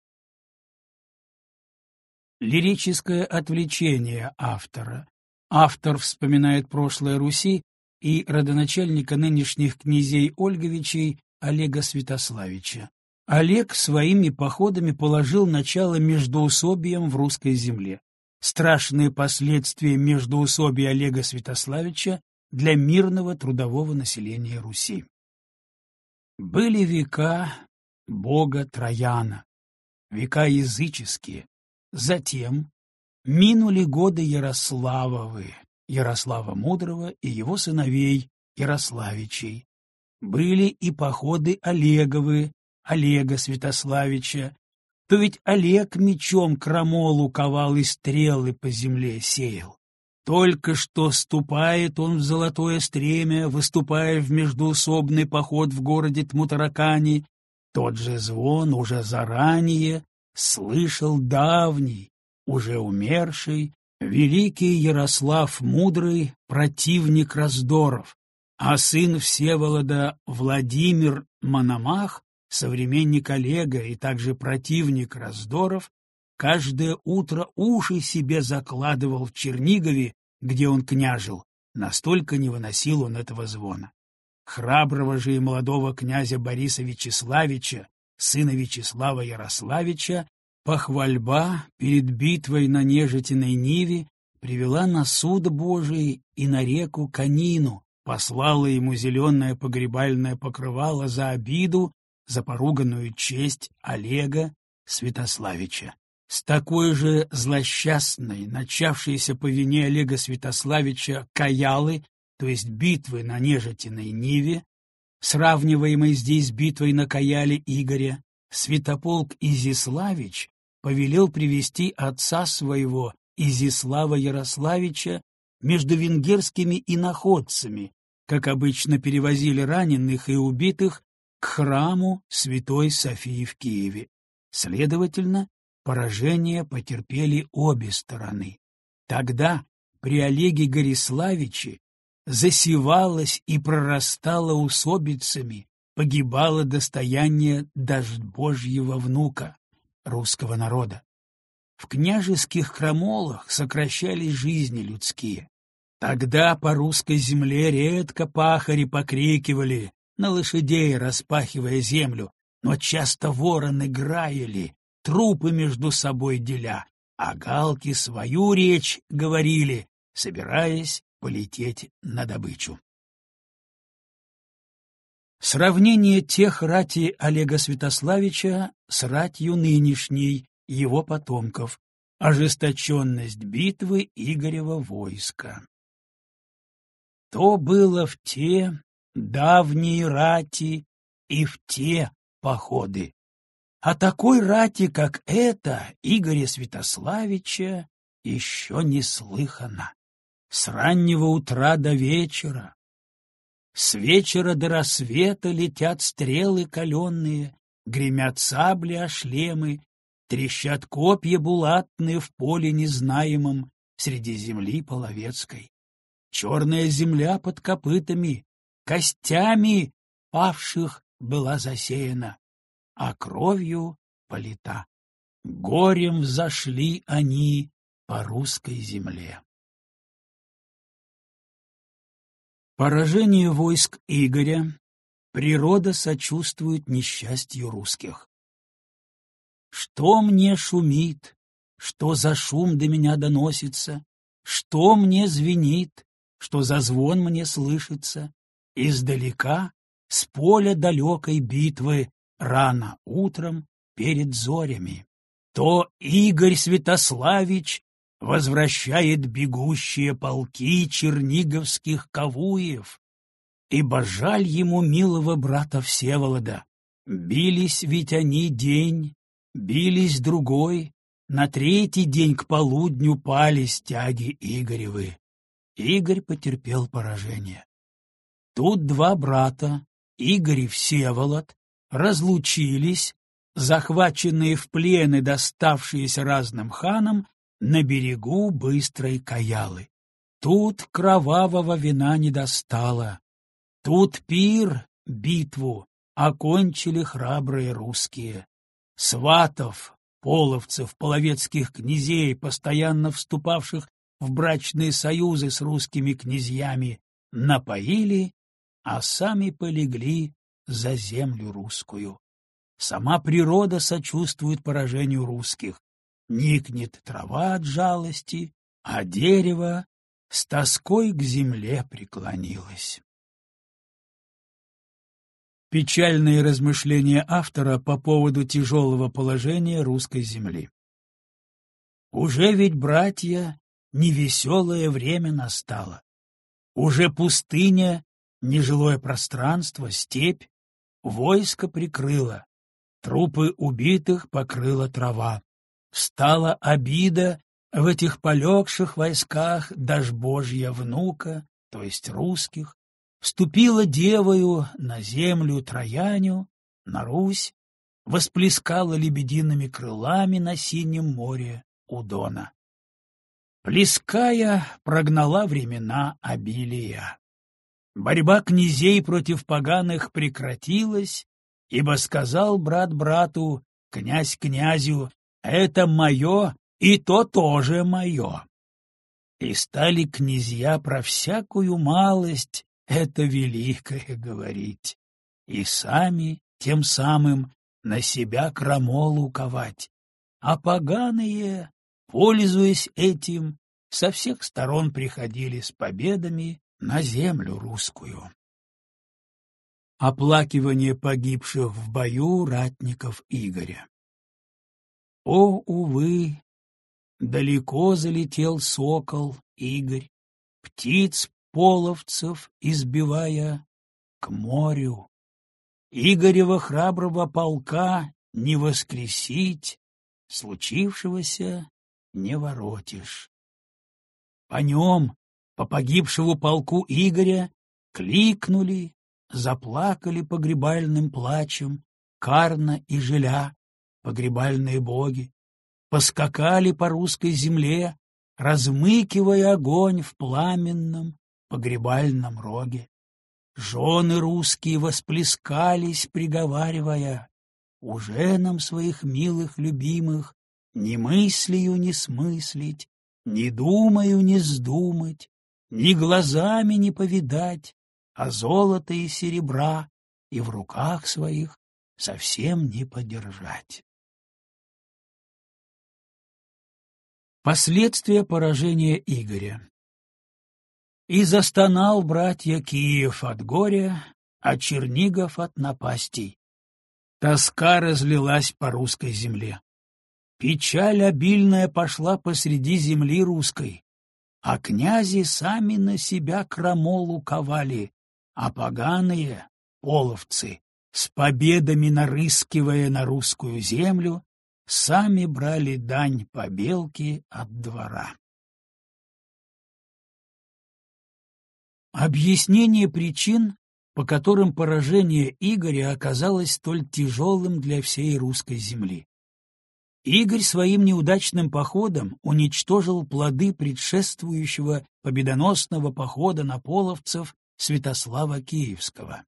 Лирическое отвлечение автора. Автор вспоминает прошлое Руси и родоначальника нынешних князей Ольговичей Олега Святославича. Олег своими походами положил начало междоусобиям в русской земле. Страшные последствия междоусобия Олега Святославича для мирного трудового населения Руси. Были века бога Трояна, века языческие. Затем минули годы Ярославовы, Ярослава Мудрого и его сыновей Ярославичей. Были и походы Олеговы, Олега Святославича. То ведь Олег мечом крамолу ковал и стрелы по земле сеял. Только что ступает он в золотое стремя, выступая в междоусобный поход в городе Тмутаракани, тот же звон уже заранее слышал давний, уже умерший, великий Ярослав Мудрый, противник раздоров, а сын Всеволода Владимир Мономах, современник Олега и также противник раздоров, каждое утро уши себе закладывал в Чернигове, где он княжил, настолько не выносил он этого звона. Храброго же и молодого князя Бориса Вячеславича, сына Вячеслава Ярославича, похвальба перед битвой на Нежитиной Ниве привела на суд Божий и на реку Канину, послала ему зеленое погребальное покрывало за обиду, за поруганную честь Олега Святославича. С такой же злосчастной, начавшейся по вине Олега Святославича Каялы, то есть битвы на Нежитиной Ниве, сравниваемой здесь битвой на Каяле Игоря, святополк Изиславич повелел привести отца своего Изислава Ярославича между венгерскими иноходцами, как обычно перевозили раненых и убитых, к храму Святой Софии в Киеве. Следовательно, поражение потерпели обе стороны. Тогда при Олеге Гориславиче засевалось и прорастало усобицами, погибало достояние даже Божьего внука, русского народа. в княжеских крамолах сокращались жизни людские. Тогда по русской земле редко пахари покрикивали, на лошадей распахивая землю, но часто вороны граяли, трупы между собой деля, а галки свою речь говорили, собираясь полететь на добычу. Сравнение тех ратей Олега Святославича с ратью нынешней, его потомков, ожесточенность битвы Игорева войска. То было в те давние рати и в те походы. А такой рати, как эта, Игоря Святославича, еще не слыхано. С раннего утра до вечера, с вечера до рассвета летят стрелы каленные, гремят сабли о шлемы, трещат копья булатные в поле незнаемом среди земли половецкой. Черная земля под копытами, костями павших была засеяна, а кровью полита. Горем взошли они по русской земле. Поражение войск Игоря. Природа сочувствует несчастью русских. Что мне шумит, что за шум до меня доносится, что мне звенит, что за звон мне слышится, издалека, с поля далекой битвы, рано утром перед зорями. То Игорь Святославич возвращает бегущие полки черниговских ковуев, ибо жаль ему милого брата Всеволода. Бились ведь они день, бились другой, на третий день к полудню пали стяги Игоревы. Игорь потерпел поражение. Тут два брата, Игорь и Всеволод, разлучились, захваченные в плен и доставшиеся разным ханам, на берегу быстрой Каялы. Тут кровавого вина не достало. Тут пир, битву, окончили храбрые русские. Сватов, половцев, половецких князей, постоянно вступавших в брачные союзы с русскими князьями, напоили, а сами полегли за землю русскую. Сама природа сочувствует поражению русских. Никнет трава от жалости, а дерево с тоской к земле преклонилось. Печальные размышления автора по поводу тяжелого положения русской земли. Уже ведь, братья, невеселое время настало. Уже пустыня, нежилое пространство, степь, войско прикрыло, трупы убитых покрыла трава. Встала обида в этих полегших войсках даж Божья внука, то есть русских, вступила девою на землю Трояню, на Русь, восплескала лебедиными крылами на синем море у Дона. Плеская, прогнала времена обилия. Борьба князей против поганых прекратилась, ибо сказал брат брату, князь князю: «Это мое, и то тоже мое». И стали князья про всякую малость это великое говорить, и сами тем самым на себя крамолу ковать, а поганые, пользуясь этим, со всех сторон приходили с победами на землю русскую. Оплакивание погибших в бою ратников Игоря. О, увы, далеко залетел сокол Игорь, птиц половцев избивая к морю. Игорева храброго полка не воскресить, случившегося не воротишь. По нем, по погибшему полку Игоря, кликнули, заплакали погребальным плачем Карна и Желя, погребальные боги, поскакали по русской земле, размыкивая огонь в пламенном погребальном роге. Жены русские восплескались, приговаривая: «Уже нам своих милых любимых ни мыслью не смыслить, ни думаю не сдумать, ни глазами не повидать, а золота и серебра и в руках своих совсем не подержать. Последствия поражения Игоря. И застонал, братья, Киев от горя, а Чернигов от напастей. Тоска разлилась по русской земле. Печаль обильная пошла посреди земли русской, а князи сами на себя крамолу ковали, а поганые, половцы, с победами нарыскивая на русскую землю, сами брали дань побелки от двора. Объяснение причин, по которым поражение Игоря оказалось столь тяжелым для всей русской земли. Игорь своим неудачным походом уничтожил плоды предшествующего победоносного похода на половцев Святослава Киевского.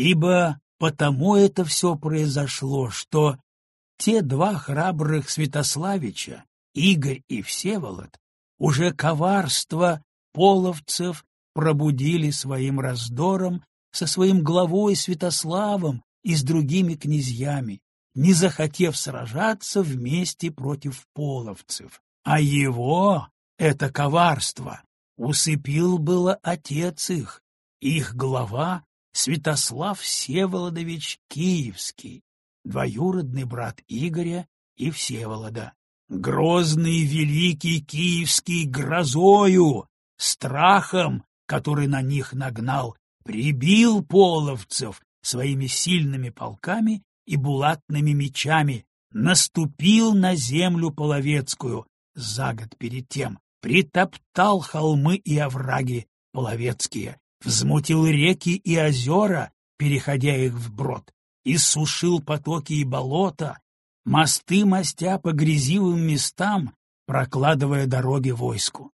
Ибо потому это все произошло, что те два храбрых Святославича, Игорь и Всеволод, уже коварство половцев пробудили своим раздором со своим главой Святославом и с другими князьями, не захотев сражаться вместе против половцев. А его, это коварство, усыпил было отец их, их глава Святослав Всеволодович Киевский, двоюродный брат Игоря и Всеволода. Грозный великий Киевский грозою, страхом, который на них нагнал, прибил половцев своими сильными полками и булатными мечами, наступил на землю половецкую за год перед тем, притоптал холмы и овраги половецкие, взмутил реки и озера, переходя их вброд, иссушил потоки и болота, мосты мостя по грязивым местам, прокладывая дороги войску.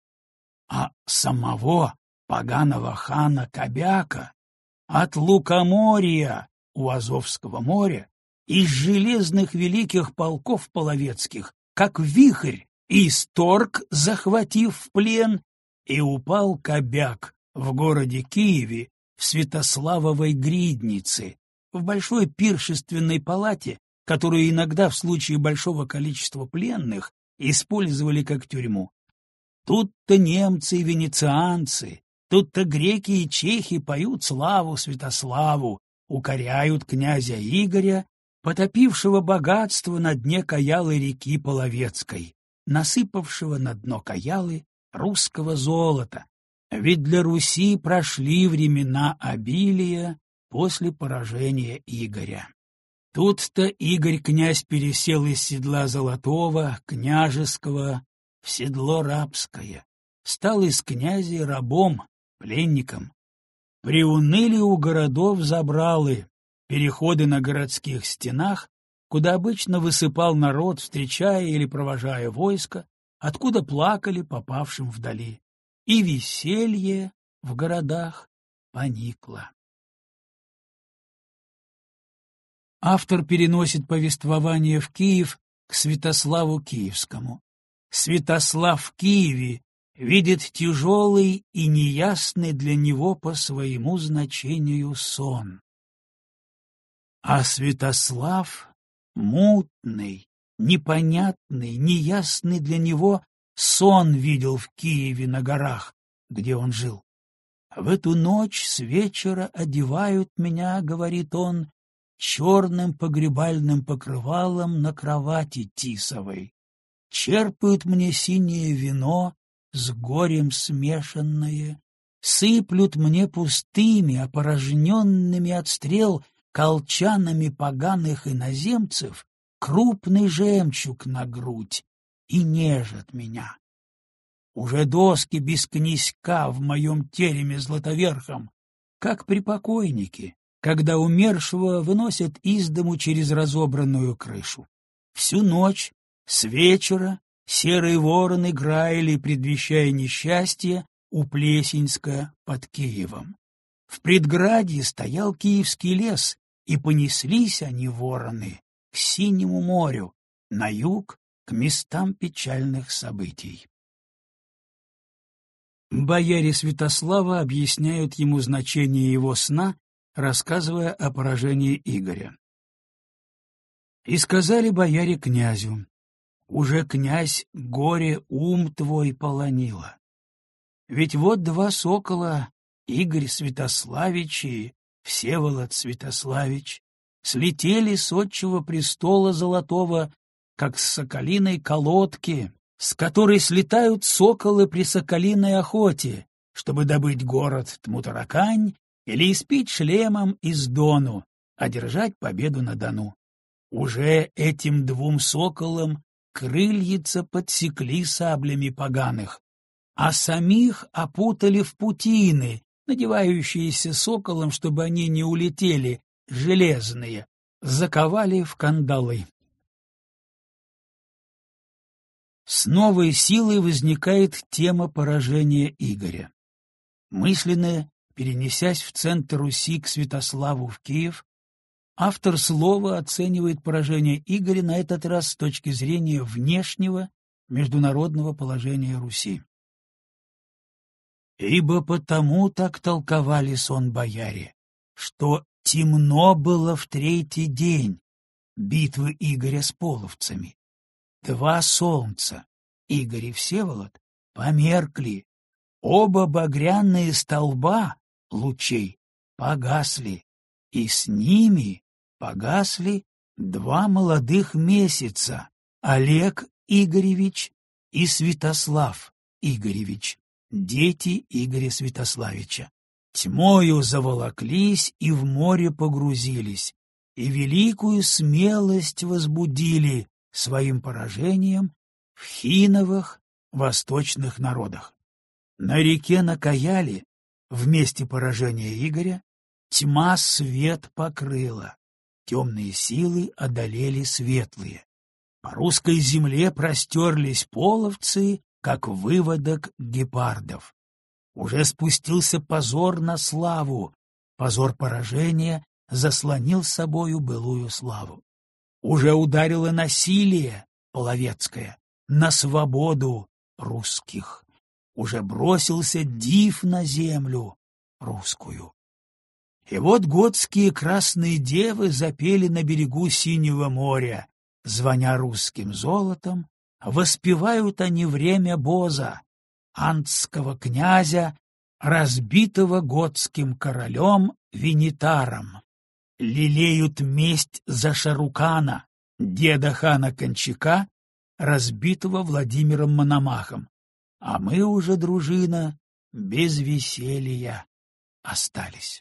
А самого поганого хана Кобяка от лукоморья у Азовского моря из железных великих полков половецких, как вихрь, исторг, захватив в плен, и упал Кобяк в городе Киеве в Святославовой гриднице, в большой пиршественной палате, которую иногда в случае большого количества пленных использовали как тюрьму. Тут-то немцы и венецианцы, тут-то греки и чехи поют славу Святославу, укоряют князя Игоря, потопившего богатство на дне Каялы реки Половецкой, насыпавшего на дно Каялы русского золота. Ведь для Руси прошли времена обилия после поражения Игоря. Тут-то Игорь князь пересел из седла золотого, княжеского, в седло рабское, стал из князя рабом, пленником. Приуныли у городов забралы, переходы на городских стенах, куда обычно высыпал народ, встречая или провожая войско, откуда плакали попавшим вдали. И веселье в городах поникло. Автор переносит повествование в Киев к Святославу Киевскому. Святослав в Киеве видит тяжелый и неясный для него по своему значению сон. А Святослав мутный, непонятный, неясный для него сон видел в Киеве на горах, где он жил. В эту ночь с вечера одевают меня, говорит он, черным погребальным покрывалом на кровати тисовой. Черпают мне синее вино, с горем смешанное, сыплют мне пустыми, опорожненными от стрел колчанами поганых иноземцев крупный жемчуг на грудь и нежат меня. Уже доски без князька в моем тереме златоверхом, как при покойнике, когда умершего выносят из дому через разобранную крышу. Всю ночь, с вечера, серые вороны граяли, предвещая несчастье, у Плесенска под Киевом. В предградье стоял Киевский лес, и понеслись они, вороны, к Синему морю, на юг, к местам печальных событий. Бояре Святослава объясняют ему значение его сна, рассказывая о поражении Игоря. «И сказали бояре князю: уже, князь, горе ум твой полонило. Ведь вот два сокола, Игорь Святославич и Всеволод Святославич, слетели с отчего престола золотого, как с соколиной колодки, с которой слетают соколы при соколиной охоте, чтобы добыть город Тмутаракань или испить шлемом из Дону, одержать победу на Дону. Уже этим двум соколам крыльица подсекли саблями поганых, а самих опутали в путины, надевающиеся соколом, чтобы они не улетели, железные, заковали в кандалы. С новой силой возникает тема поражения Игоря. Мысленно перенесясь в центр Руси к Святославу в Киев, автор слова оценивает поражение Игоря на этот раз с точки зрения внешнего международного положения Руси. «Ибо потому так толковали сон бояре, что темно было в третий день битвы Игоря с половцами. Два солнца, Игорь и Всеволод, померкли, оба багряные столба лучей погасли, и с ними погасли два молодых месяца, Олег Игоревич и Святослав Игоревич, дети Игоря Святославича. Тьмою заволоклись и в море погрузились, и великую смелость возбудили своим поражением в хиновых восточных народах. На реке Накаяле, в месте поражения Игоря, тьма свет покрыла, темные силы одолели светлые. По русской земле простерлись половцы, как выводок гепардов. Уже спустился позор на славу, позор поражения заслонил собою былую славу. Уже ударило насилие половецкое на свободу русских. Уже бросился див на землю русскую. И вот готские красные девы запели на берегу Синего моря, звоня русским золотом, воспевают они время боза, антского князя, разбитого готским королем Винитаром. Лелеют месть за Шарукана, деда хана Кончака, разбитого Владимиром Мономахом, а мы уже, дружина, без веселья остались.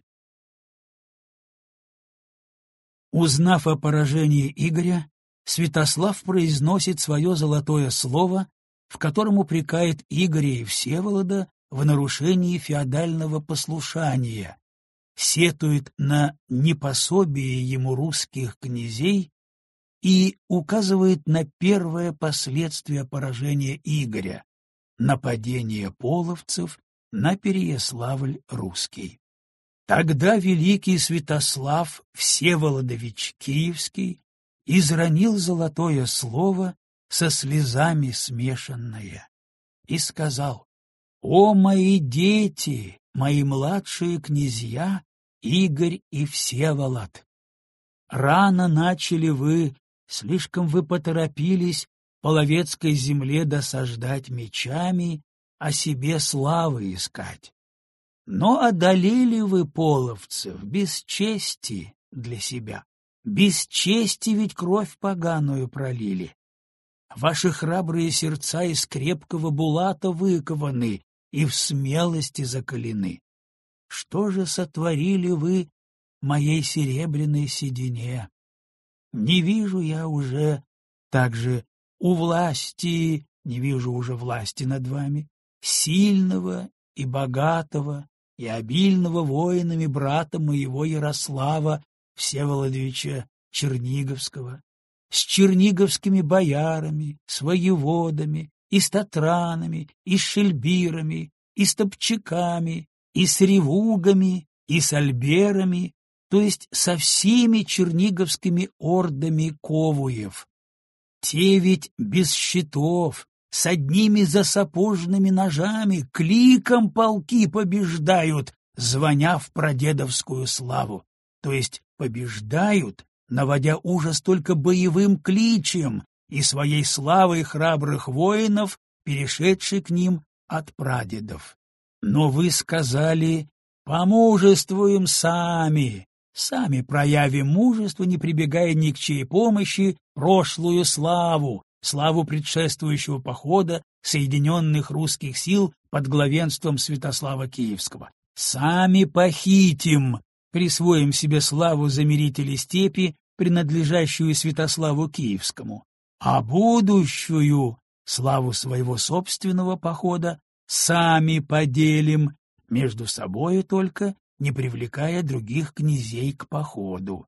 Узнав о поражении Игоря, Святослав произносит свое золотое слово, в котором упрекает Игоря и Всеволода в нарушении феодального послушания, сетует на непособие ему русских князей и указывает на первое последствие поражения Игоря — нападение половцев на Переяславль-Русский. Тогда великий Святослав Всеволодович Киевский изранил золотое слово со слезами смешанное и сказал: «О мои дети, мои младшие князья, Игорь и Всеволод! Рано начали вы, слишком вы поторопились половецкой земле досаждать мечами, а себе славы искать. Но одолели вы половцев без чести для себя. Без чести ведь кровь поганую пролили. Ваши храбрые сердца из крепкого булата выкованы и в смелости закалены. Что же сотворили вы моей серебряной седине? Не вижу я уже также у власти, не вижу уже власти над вами, сильного и богатого и обильного воинами брата моего Ярослава Всеволодовича Черниговского, с черниговскими боярами, с воеводами, и с татранами, и с шельбирами, и с топчаками, и с ревугами, и с альберами, то есть со всеми черниговскими ордами ковуев. Те ведь без щитов, с одними засапожными ножами, кликом полки побеждают, звоня в прадедовскую славу, то есть побеждают, наводя ужас только боевым кличем и своей славой храбрых воинов, перешедшей к ним от прадедов. Но вы сказали: «Помужествуем сами, сами проявим мужество, не прибегая ни к чьей помощи, прошлую славу, славу предшествующего похода соединенных русских сил под главенством Святослава Киевского. Сами похитим, присвоим себе славу замирителей степи, принадлежащую Святославу Киевскому, а будущую славу своего собственного похода сами поделим, между собою только, не привлекая других князей к походу.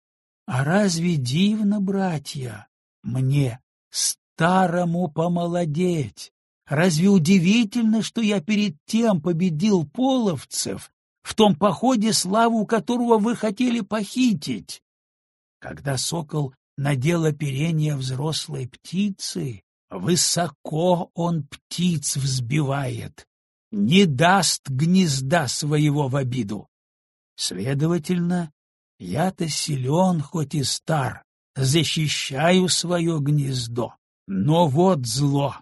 А разве дивно, братья, мне, старому, помолодеть? Разве удивительно, что я перед тем победил половцев, в том походе, славу которого вы хотели похитить? Когда сокол надел оперение взрослой птицы, высоко он птиц взбивает, не даст гнезда своего в обиду. Следовательно, я-то силен, хоть и стар, защищаю свое гнездо. Но вот зло.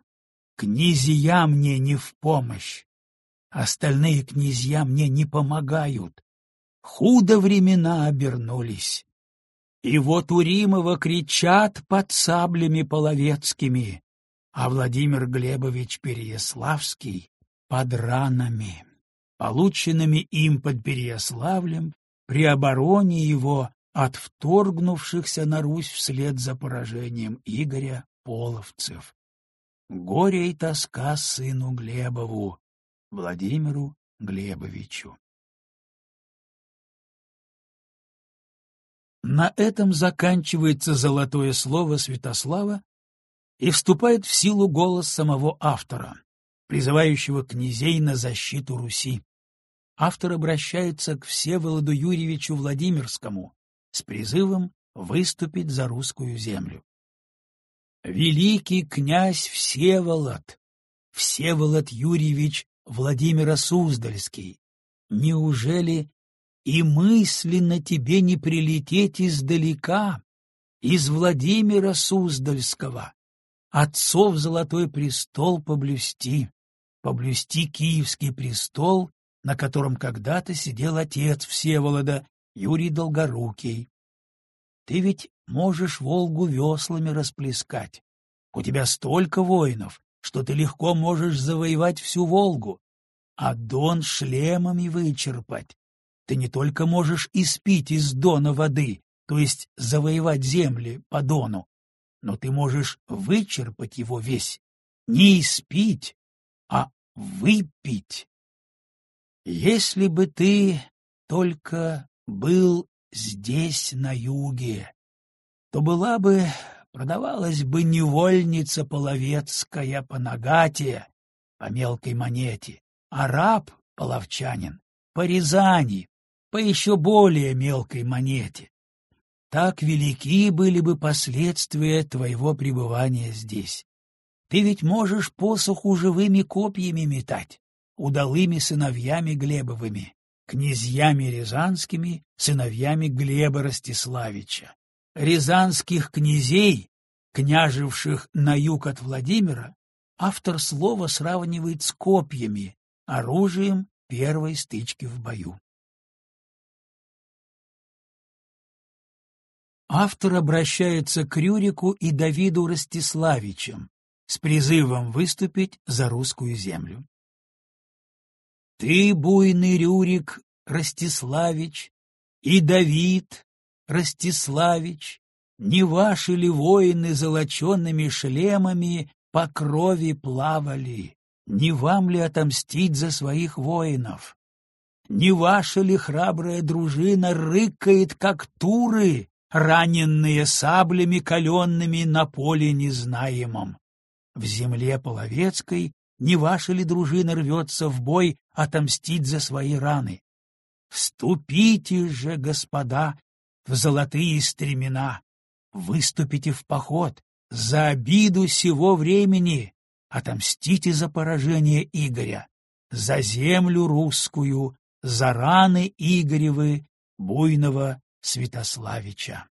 Князья мне не в помощь. Остальные князья мне не помогают. Худо времена обернулись. И вот у Римова кричат под саблями половецкими, а Владимир Глебович Переяславский под ранами, полученными им под Переяславлем при обороне его от вторгнувшихся на Русь вслед за поражением Игоря половцев. Горе и тоска сыну Глебову, Владимиру Глебовичу. На этом заканчивается золотое слово Святослава и вступает в силу голос самого автора, призывающего князей на защиту Руси. Автор обращается к Всеволоду Юрьевичу Владимирскому с призывом выступить за русскую землю. «Великий князь Всеволод, Всеволод Юрьевич Владимира Суздальский, неужели и мысленно тебе не прилететь издалека, из Владимира Суздальского, отцов золотой престол поблюсти, поблюсти Киевский престол, на котором когда-то сидел отец Всеволода, Юрий Долгорукий. Ты ведь можешь Волгу веслами расплескать. У тебя столько воинов, что ты легко можешь завоевать всю Волгу, а Дон шлемами вычерпать. Ты не только можешь испить из Дона воды, то есть завоевать земли по Дону, но ты можешь вычерпать его весь, не испить, а выпить. Если бы ты только был здесь, на юге, то была бы, продавалась бы невольница половецкая по нагате, по мелкой монете, а раб половчанин по Рязани, по еще более мелкой монете. Так велики были бы последствия твоего пребывания здесь. Ты ведь можешь посоху живыми копьями метать, удалыми сыновьями Глебовыми, князьями рязанскими, сыновьями Глеба Ростиславича. Рязанских князей, княживших на юг от Владимира, автор слова сравнивает с копьями, оружием первой стычки в бою. Автор обращается к Рюрику и Давиду Ростиславичам с призывом выступить за русскую землю. «Ты, буйный Рюрик Ростиславич, и Давид Ростиславич, не ваши ли воины золочеными шлемами по крови плавали? Не вам ли отомстить за своих воинов? Не ваша ли храбрая дружина рыкает, как туры, раненные саблями каленными на поле незнаемом? В земле половецкой не ваша ли дружина рвется в бой отомстить за свои раны? Вступите же, господа, в золотые стремена, выступите в поход, за обиду сего времени отомстите за поражение Игоря, за землю русскую, за раны Игоревы, буйного Святославича.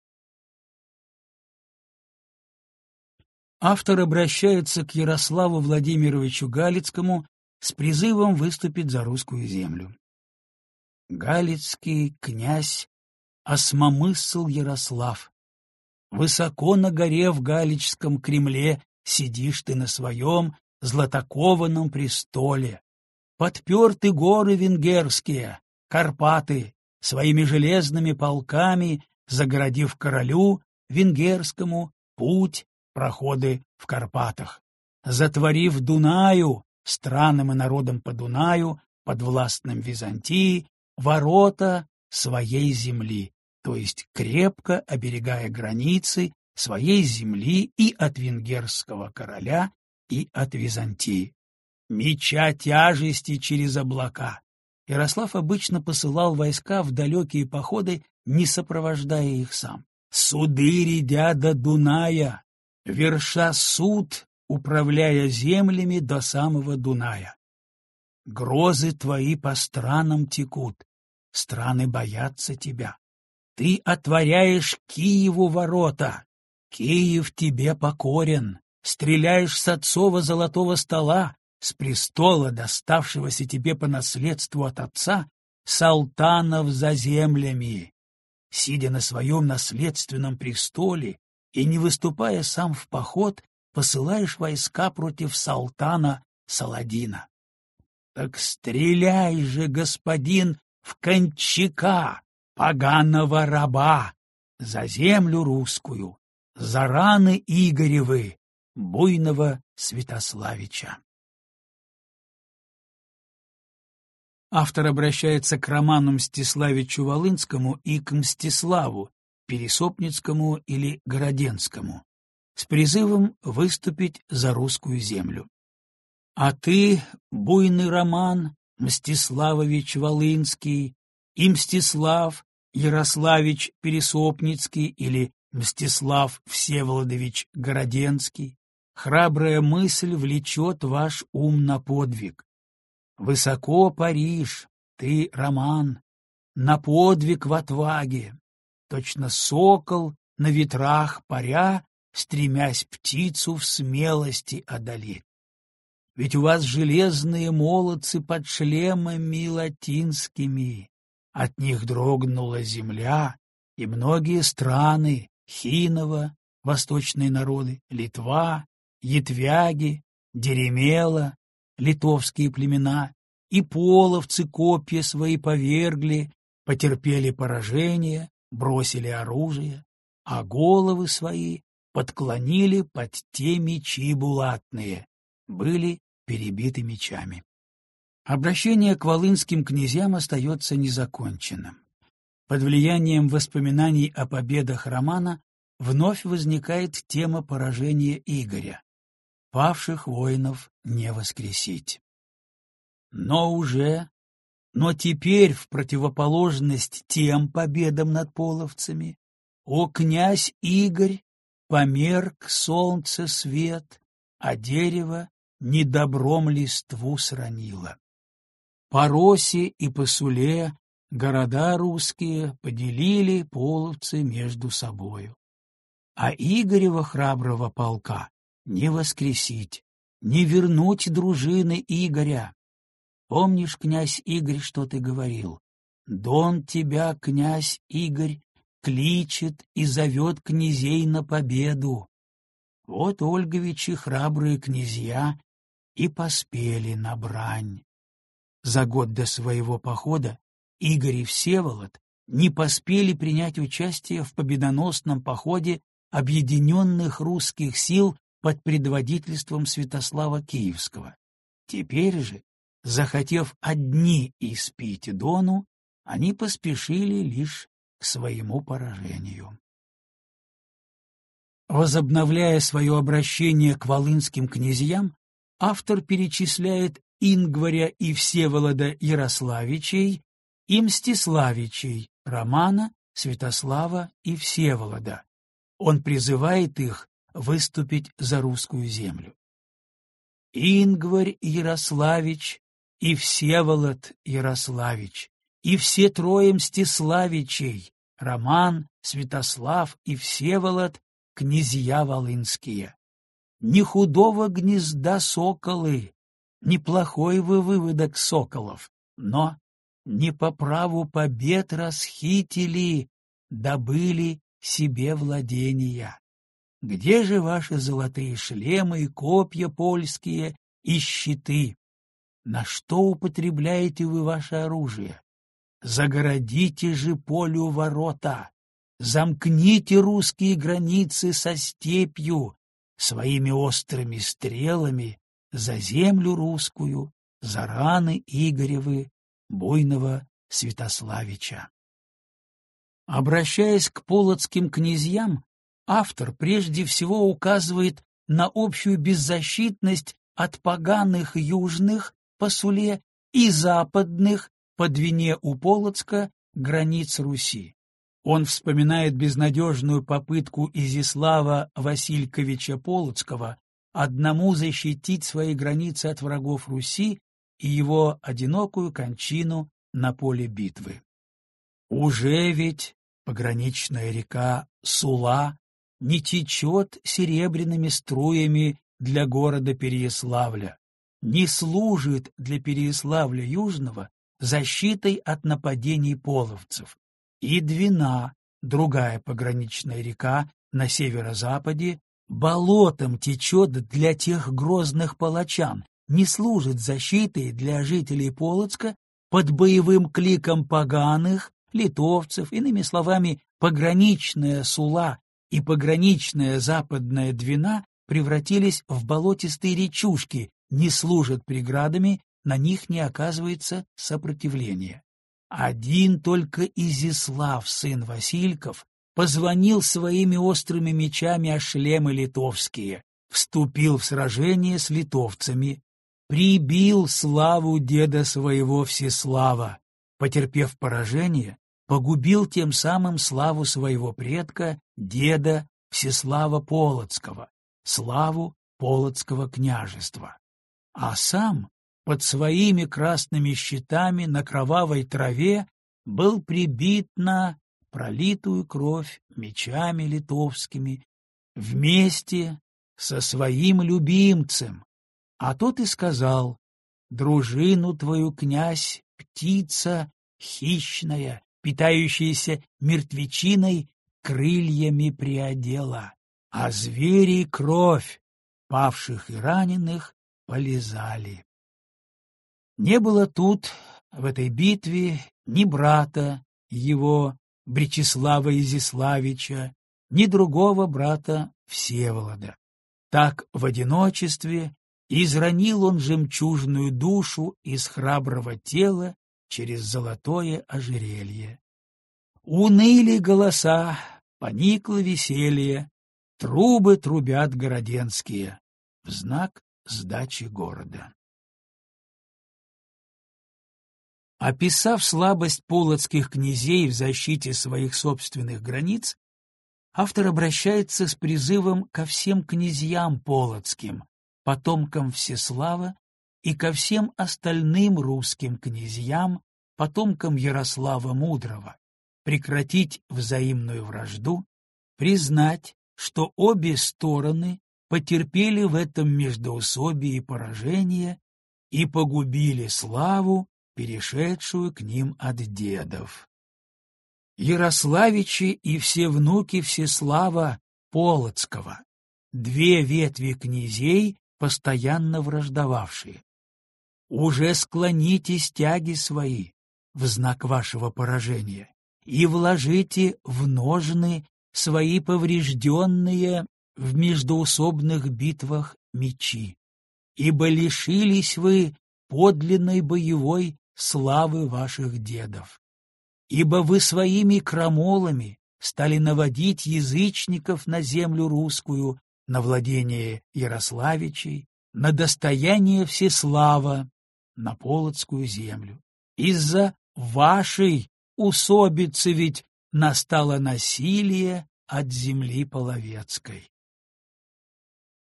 Автор обращается к Ярославу Владимировичу Галицкому с призывом выступить за русскую землю. Галицкий князь осмомысл Ярослав. Высоко на горе в Галичском Кремле сидишь ты на своем златокованном престоле. Подперты горы венгерские, Карпаты, своими железными полками, загородив королю венгерскому путь, проходы в Карпатах. Затворив Дунаю, странам и народам по Дунаю, подвластным Византии, ворота своей земли, то есть крепко оберегая границы своей земли и от венгерского короля, и от Византии. Меча тяжести через облака. Ярослав обычно посылал войска в далекие походы, не сопровождая их сам. Суды рядя до Дуная, верша суд, управляя землями до самого Дуная. Грозы твои по странам текут, страны боятся тебя. Ты отворяешь Киеву ворота, Киев тебе покорен, стреляешь с отцова золотого стола, с престола, доставшегося тебе по наследству от отца, салтанов за землями. Сидя на своем наследственном престоле и не выступая сам в поход, посылаешь войска против салтана Саладина. Так стреляй же, господин, в кончака, поганого раба, за землю русскую, за раны Игоревы, буйного Святославича. Автор обращается к Роману Мстиславичу Волынскому и к Мстиславу, Пересопницкому или Городенскому, с призывом выступить за русскую землю. А ты, буйный Роман Мстиславович Волынский, и Мстислав Ярославич Пересопницкий или Мстислав Всеволодович Городенский, храбрая мысль влечет ваш ум на подвиг. Высоко паришь, ты, Роман, на подвиг в отваге, точно сокол на ветрах паря, стремясь птицу в смелости одолеть. Ведь у вас железные молодцы под шлемами латинскими, от них дрогнула земля, и многие страны, Хинова, восточные народы, Литва, Етвяги, Деремела, литовские племена, и половцы копья свои повергли, потерпели поражение, бросили оружие, а головы свои подклонили под те мечи булатные, были перебиты мечами. Обращение к волынским князьям остается незаконченным. Под влиянием воспоминаний о победах Романа вновь возникает тема поражения Игоря. Павших воинов не воскресить. Но уже, но теперь в противоположность тем победам над половцами, о князь Игорь, померк солнце свет, а дерево недобром листву сранило. По Росе и по Суле города русские поделили половцы между собою. А Игорева храброго полка не воскресить, не вернуть дружины Игоря. Помнишь, князь Игорь, что ты говорил? Дон тебя, князь Игорь, кличет и зовет князей на победу. Вот Ольговичи храбрые князья и поспели на брань. За год до своего похода Игорь и Всеволод не поспели принять участие в победоносном походе объединенных русских сил под предводительством Святослава Киевского. Теперь же, захотев одни испить Дону, они поспешили лишь к своему поражению. Возобновляя свое обращение к волынским князьям, автор перечисляет Ингваря и Всеволода Ярославичей и Мстиславичей, Романа, Святослава и Всеволода. Он призывает их выступить за русскую землю. Ингварь Ярославич и Всеволод Ярославич, и все трое Мстиславичей, Роман, Святослав и Всеволод, князья волынские. Ни худого гнезда соколы, неплохой вы выводок соколов, но не по праву побед расхитили, добыли себе владения. Где же ваши золотые шлемы и копья польские и щиты? На что употребляете вы ваше оружие? Загородите же полю ворота, замкните русские границы со степью, своими острыми стрелами за землю русскую, за раны Игоревы, буйного Святославича. Обращаясь к полоцким князьям, автор прежде всего указывает на общую беззащитность от поганых южных по Суле и западных по Двине у Полоцка границ Руси. Он вспоминает безнадежную попытку Изяслава Васильковича Полоцкого одному защитить свои границы от врагов Руси и его одинокую кончину на поле битвы. Уже ведь пограничная река Сула не течет серебряными струями для города Переяславля, не служит для Переяславля Южного защитой от нападений половцев. И Двина, другая пограничная река на северо-западе, болотом течет для тех грозных палачан, не служит защитой для жителей Полоцка под боевым кликом поганых, литовцев, иными словами, пограничная Сула и пограничная западная Двина превратились в болотистые речушки, не служат преградами, на них не оказывается сопротивления. Один только Изяслав, сын Васильков, позвонил своими острыми мечами о шлемы литовские, вступил в сражение с литовцами, прибил славу деда своего Всеслава, потерпев поражение, погубил тем самым славу своего предка, деда Всеслава Полоцкого, славу Полоцкого княжества. А сам под своими красными щитами на кровавой траве был прибит на пролитую кровь мечами литовскими вместе со своим любимцем. А тот и сказал: «Дружину твою, князь, птица хищная, питающаяся мертвечиной, крыльями приодела, а звери кровь павших и раненых полизали». Не было тут, в этой битве, ни брата его, Бречеслава Изяславича, ни другого брата Всеволода. Так в одиночестве изранил он жемчужную душу из храброго тела через золотое ожерелье. Уныли голоса, поникло веселье, трубы трубят городенские в знак сдачи города. Описав слабость полоцких князей в защите своих собственных границ, автор обращается с призывом ко всем князьям полоцким, потомкам Всеслава, и ко всем остальным русским князьям, потомкам Ярослава Мудрого, прекратить взаимную вражду, признать, что обе стороны потерпели в этом междоусобии поражение и погубили славу, перешедшую к ним от дедов. Ярославичи и все внуки Всеслава Полоцкого, две ветви князей, постоянно враждовавшие. Уже склоните стяги свои в знак вашего поражения и вложите в ножны свои поврежденные в междоусобных битвах мечи, ибо лишились вы подлинной боевой славы ваших дедов. Ибо вы своими крамолами стали наводить язычников на землю русскую, на владение Ярославичей, на достояние Всеслава, на Полоцкую землю. Из-за вашей усобицы ведь настало насилие от земли половецкой.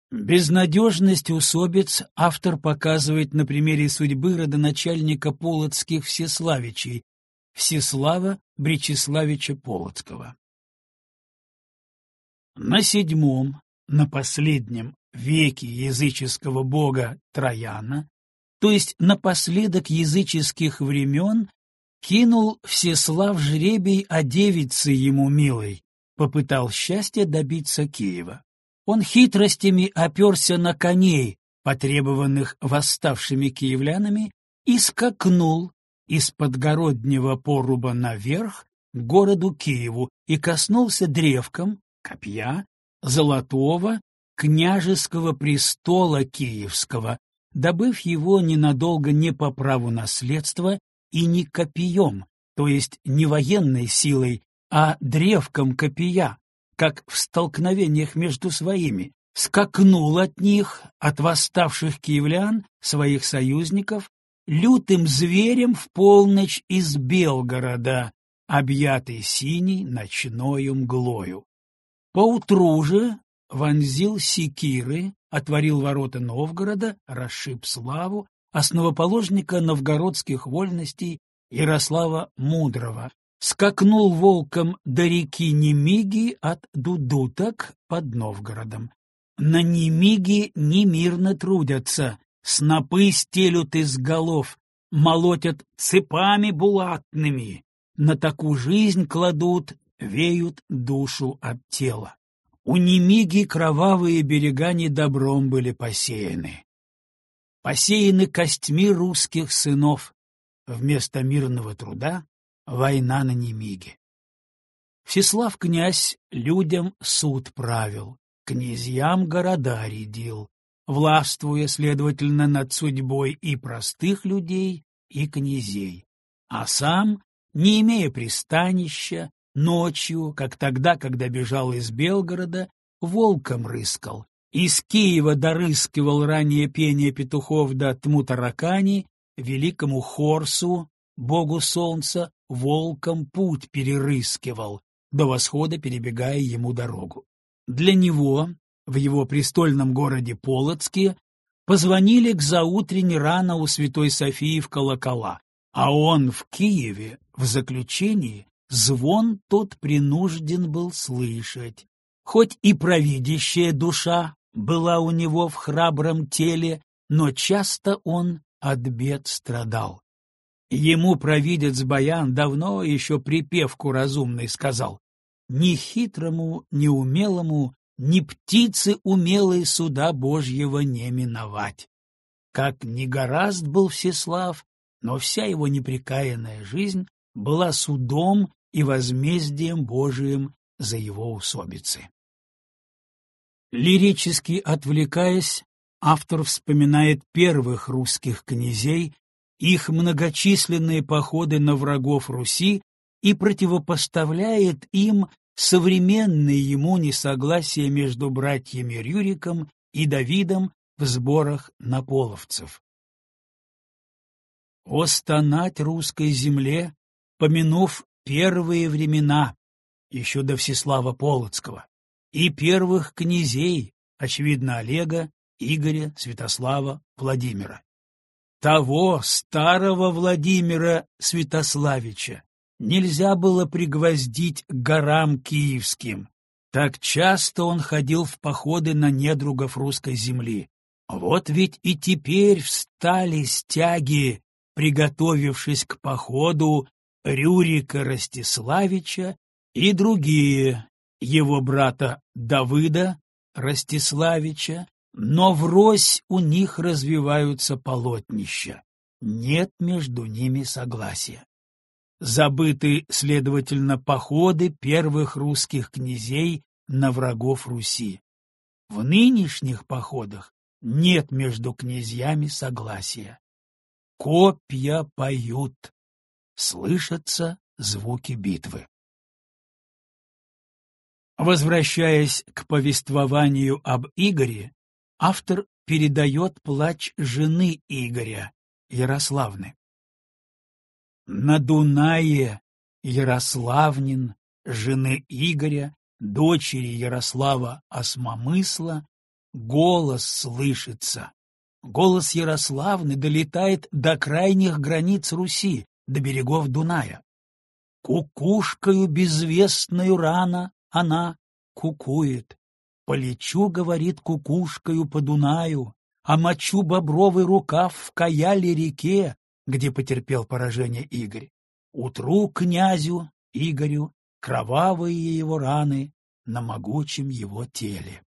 Безнадежность усобиц автор показывает на примере судьбы родоначальника полоцких Всеславичей, Всеслава Бречеславича Полоцкого. На седьмом, на последнем веке языческого бога Трояна, то есть напоследок языческих времен, кинул Всеслав жребий о девице ему милой, попытал счастья добиться Киева. Он хитростями оперся на коней, потребованных восставшими киевлянами, и скакнул из подгороднего поруба наверх к городу Киеву и коснулся древком копья золотого княжеского престола киевского, добыв его ненадолго не по праву наследства и не копьем, то есть не военной силой, а древком копья, как в столкновениях между своими, скакнул от них, от восставших киевлян, своих союзников, лютым зверем в полночь из Белгорода, объятый синей ночною мглою. Поутру же вонзил секиры, отворил ворота Новгорода, расшиб славу основоположника новгородских вольностей Ярослава Мудрого, скакнул волком до реки Немиги от Дудуток под Новгородом. На Немиге немирно трудятся, снопы стелют из голов, молотят цепами булатными, на такую жизнь кладут, веют душу от тела. У Немиги кровавые берега недобром были посеяны. Посеяны костьми русских сынов, вместо мирного труда война на Немиге. Всеслав князь людям суд правил, князьям города рядил, властвуя, следовательно, над судьбой и простых людей, и князей. А сам, не имея пристанища, ночью, как тогда, когда бежал из Белгорода, волком рыскал, из Киева дорыскивал ранее пение петухов до тму таракани, великому Хорсу, богу солнца, волком путь перерыскивал, до восхода перебегая ему дорогу. Для него, в его престольном городе Полоцке, позвонили к заутрень рано у Святой Софии в колокола, а он в Киеве, в заключении, звон тот принужден был слышать. Хоть и провидящая душа была у него в храбром теле, но часто он от бед страдал. Ему провидец Баян давно еще припевку разумной сказал: «Ни хитрому, ни умелому, ни птицы умелой суда Божьего не миновать». Как ни горазд был Всеслав, но вся его непрекаянная жизнь была судом и возмездием Божиим за его усобицы. Лирически отвлекаясь, автор вспоминает первых русских князей, их многочисленные походы на врагов Руси и противопоставляет им современное ему несогласие между братьями Рюриком и Давидом в сборах на половцев. «О стонать русской земле, помянув первые времена, еще до Всеслава Полоцкого, и первых князей, очевидно, Олега, Игоря, Святослава, Владимира. Того старого Владимира Святославича нельзя было пригвоздить к горам киевским. Так часто он ходил в походы на недругов русской земли. Вот ведь и теперь встали стяги, приготовившись к походу, Рюрика Ростиславича и другие, его брата Давыда Ростиславича, но врозь у них развиваются полотнища. Нет между ними согласия. Забыты, следовательно, походы первых русских князей на врагов Руси. В нынешних походах нет между князьями согласия. Копья поют, слышатся звуки битвы. Возвращаясь к повествованию об Игоре, автор передает плач жены Игоря, Ярославны. На Дунае Ярославнин, жены Игоря, дочери Ярослава Осмомысла, голос слышится. Голос Ярославны долетает до крайних границ Руси, до берегов Дуная. Кукушкою безвестною рано она кукует. Полечу, говорит, кукушкою по Дунаю, а мочу бобровый рукав в Каяле реке, где потерпел поражение Игорь. Утру князю Игорю кровавые его раны на могучем его теле.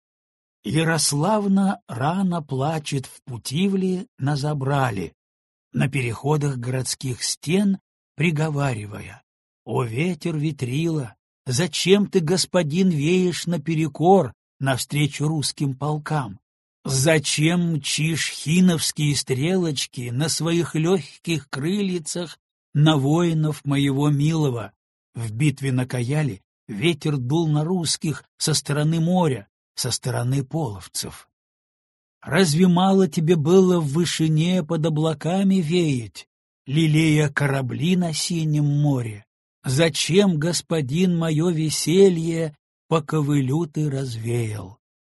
Ярославна рано плачет в Путивле на Забрале, на переходах городских стен, приговаривая: «О ветер ветрила, зачем ты, господин, веешь наперекор навстречу русским полкам? Зачем мчишь хиновские стрелочки на своих легких крыльцах на воинов моего милого? В битве на Каяле ветер дул на русских со стороны моря, со стороны половцев. Разве мало тебе было в вышине под облаками веять, лелея корабли на синем море? Зачем, господин, мое веселье по ковылю ты развеял?»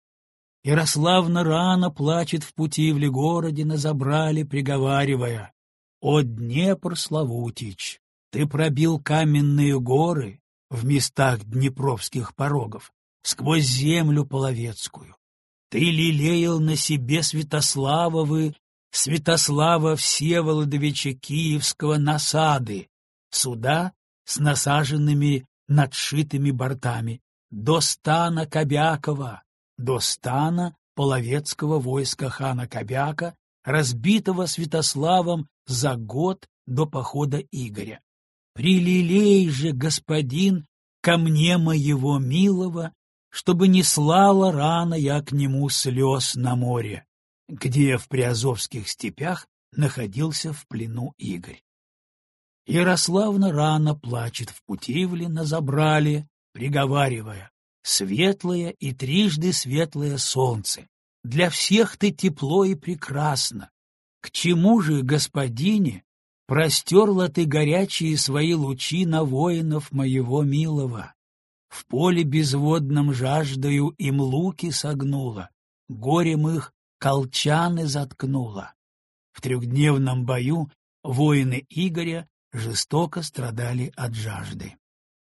Ярославна рано плачет в Путивле городе на Забрале, приговаривая: «О Днепр Славутич, ты пробил каменные горы в местах днепровских порогов, сквозь землю половецкую. Ты лелеял на себе Святославовы, Святослава Всеволодовича Киевского насады, суда с насаженными надшитыми бортами, до стана Кобякова, до стана половецкого войска хана Кобяка, разбитого Святославом за год до похода Игоря. Прилилей же, господин, ко мне моего милого, чтобы не слала рано я к нему слез на море, где в приазовских степях находился в плену Игорь». Ярославна рано плачет в Путивле на Забрале, приговаривая: «Светлое и трижды светлое солнце, для всех ты тепло и прекрасно. К чему же, господине, простерла ты горячие свои лучи на воинов моего милого? В поле безводном жаждою им луки согнула, горем их колчаны заткнула». В трехдневном бою воины Игоря жестоко страдали от жажды.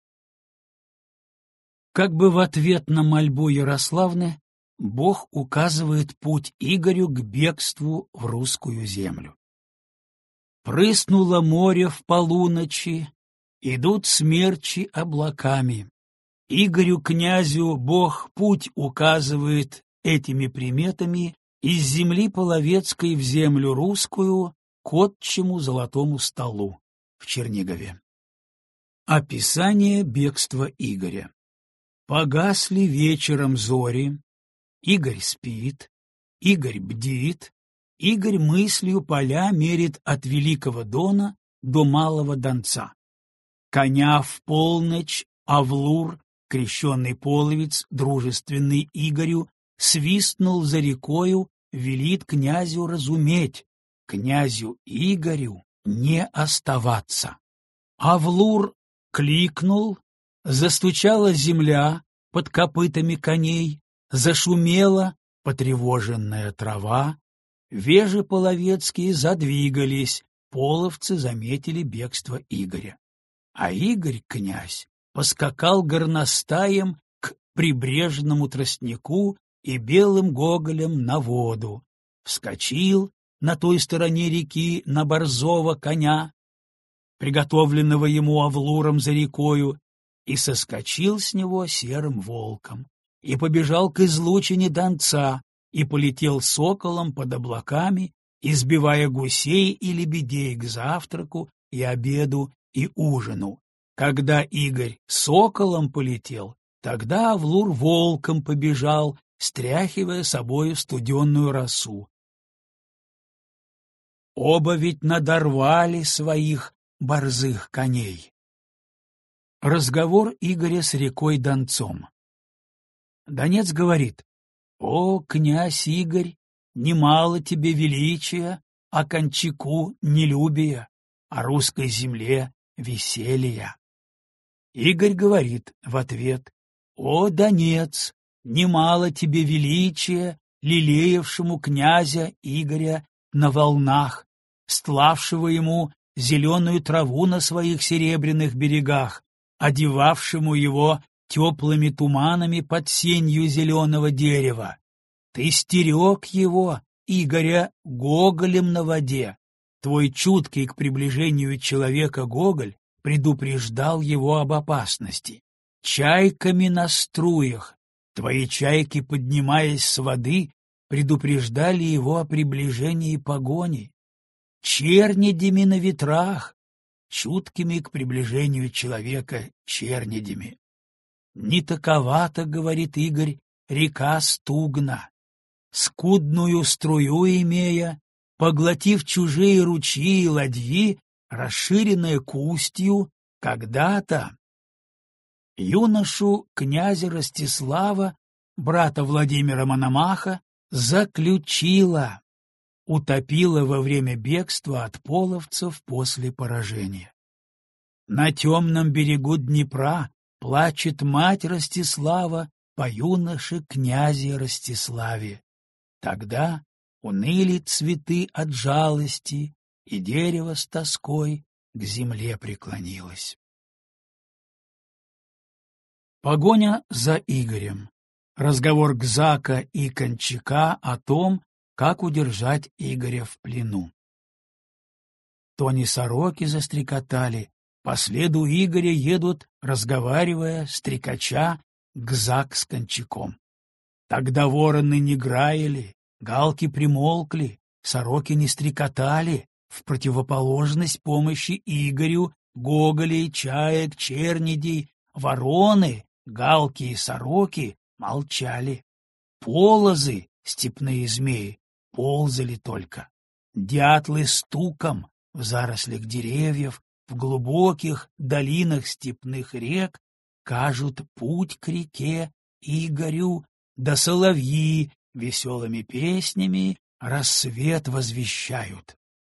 Как бы в ответ на мольбу Ярославны Бог указывает путь Игорю к бегству в русскую землю. «Прыснуло море в полуночи, идут смерчи облаками. Игорю князю Бог путь указывает этими приметами из земли половецкой в землю русскую к отчему золотому столу в Чернигове». Описание бегства Игоря. Погасли вечером зори, Игорь спит, Игорь бдит, Игорь мыслью поля мерит от Великого Дона до Малого Донца. Коня в полночь Авлур, крещенный половец, дружественный Игорю, свистнул за рекою, велит князю разуметь, князю Игорю не оставаться. Авлур кликнул, застучала земля под копытами коней, зашумела потревоженная трава, вежи половецкие задвигались, половцы заметили бегство Игоря. А Игорь, князь, поскакал горностаем к прибрежному тростнику и белым гоголем на воду, вскочил на той стороне реки на борзого коня, приготовленного ему Авлуром за рекою, и соскочил с него серым волком, и побежал к излучине Донца, и полетел соколом под облаками, избивая гусей и лебедей к завтраку и обеду и ужину. Когда Игорь соколом полетел, тогда Авлур волком побежал, стряхивая собою студенную росу. Оба ведь надорвали своих борзых коней. Разговор Игоря с рекой Донцом. Донец говорит: «О, князь Игорь, немало тебе величия, а кончаку нелюбия, а русской земле веселья». Игорь говорит в ответ: «О, Донец, немало тебе величия, лелеявшему князя Игоря на волнах, стлавшего ему зеленую траву на своих серебряных берегах, одевавшему его теплыми туманами под сенью зеленого дерева. Ты стерег его, Игоря, гоголем на воде. Твой чуткий к приближению человека гоголь предупреждал его об опасности. Чайками на струях, твои чайки, поднимаясь с воды, предупреждали его о приближении погони. Чернедями на ветрах, чуткими к приближению человека чернедями. Не таковато, говорит Игорь, река Стугна. Скудную струю имея, поглотив чужие ручьи и ладьи, расширенная кустью, когда-то юношу князя Ростислава, брата Владимира Мономаха, заключила, утопила во время бегства от половцев после поражения. На темном берегу Днепра плачет мать Ростислава по юноше князе Ростиславе. Тогда уныли цветы от жалости, и дерево с тоской к земле преклонилось. Погоня за Игорем. Разговор Гзака и Кончака о том, как удержать Игоря в плену. То не сороки застрекотали, по следу Игоря едут, разговаривая, стрекача, Гзак с Кончаком. Тогда вороны не граяли, галки примолкли, сороки не стрекотали, в противоположность помощи Игорю, гоголей, чаек, чернедей, вороны, галки и сороки молчали. Полозы, степные змеи, ползали только. Дятлы стуком в зарослях деревьев, в глубоких долинах степных рек кажут путь к реке Игорю, да соловьи веселыми песнями рассвет возвещают.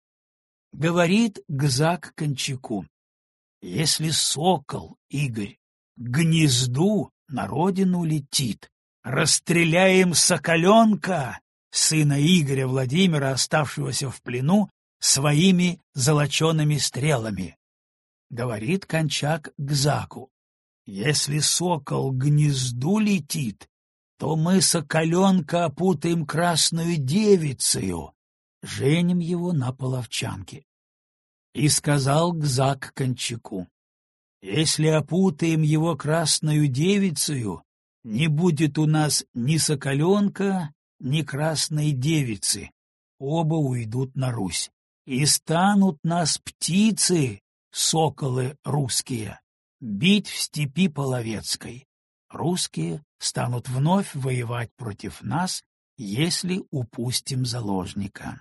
Говорит Гзак Кончаку: если сокол, Игорь, к гнезду на родину летит, расстреляем соколенка, сына Игоря Владимира, оставшегося в плену, своими золочеными стрелами. Говорит Кончак Гзаку: если сокол к гнезду летит, то мы соколенка опутаем красную девицею, женим его на половчанке. И сказал Гзак Кончаку: если опутаем его красную девицею, не будет у нас ни соколенка, ни красной девицы, оба уйдут на Русь, и станут нас птицы, соколы русские, бить в степи половецкой. Русские станут вновь воевать против нас, если упустим заложника.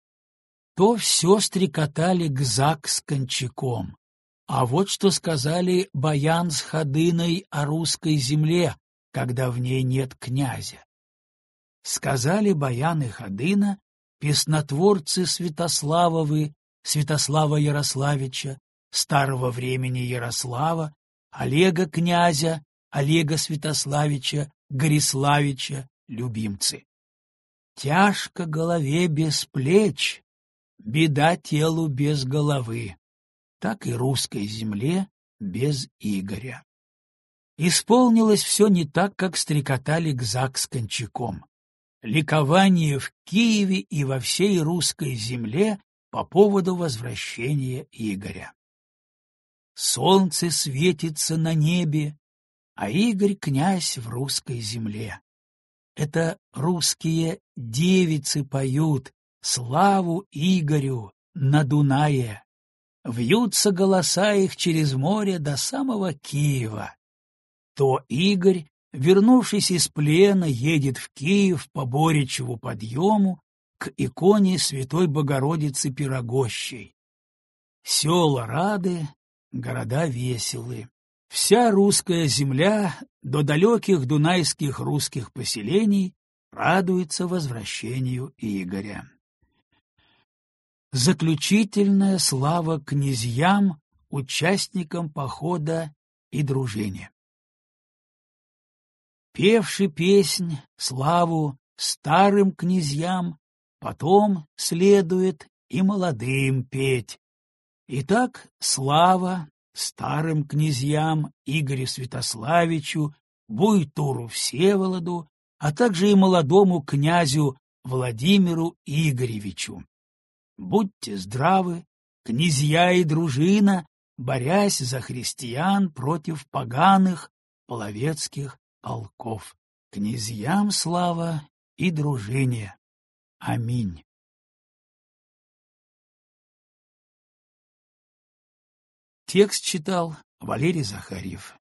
То все стрекотали Гзак с Кончаком. А вот что сказали Баян с Ходыной о русской земле, когда в ней нет князя. Сказали Баян и Ходына, песнотворцы Святославовы, Святослава Ярославича, старого времени Ярослава, Олега князя, Олега Святославича, Гориславича, любимцы. Тяжко голове без плеч, беда телу без головы, так и русской земле без Игоря. Исполнилось все не так, как стрекотали Гзак с Кончаком. Ликование в Киеве и во всей русской земле по поводу возвращения Игоря. Солнце светится на небе, а Игорь князь в русской земле. Это русские девицы поют славу Игорю на Дунае. Вьются голоса их через море до самого Киева. То Игорь, вернувшись из плена, едет в Киев по Боричеву подъему к иконе Святой Богородицы Пирогощей. Села рады, города веселы. Вся русская земля до далеких дунайских русских поселений радуется возвращению Игоря. Заключительная слава князьям, участникам похода и дружине. Певши песнь, славу старым князьям, потом следует и молодым петь. Итак, слава старым князьям Игорю Святославичу, Буйтуру Всеволоду, а также и молодому князю Владимиру Игоревичу. Будьте здравы, князья и дружина, борясь за христиан против поганых половецких полков. Князьям слава и дружине. Аминь. Текст читал Валерий Захарьев.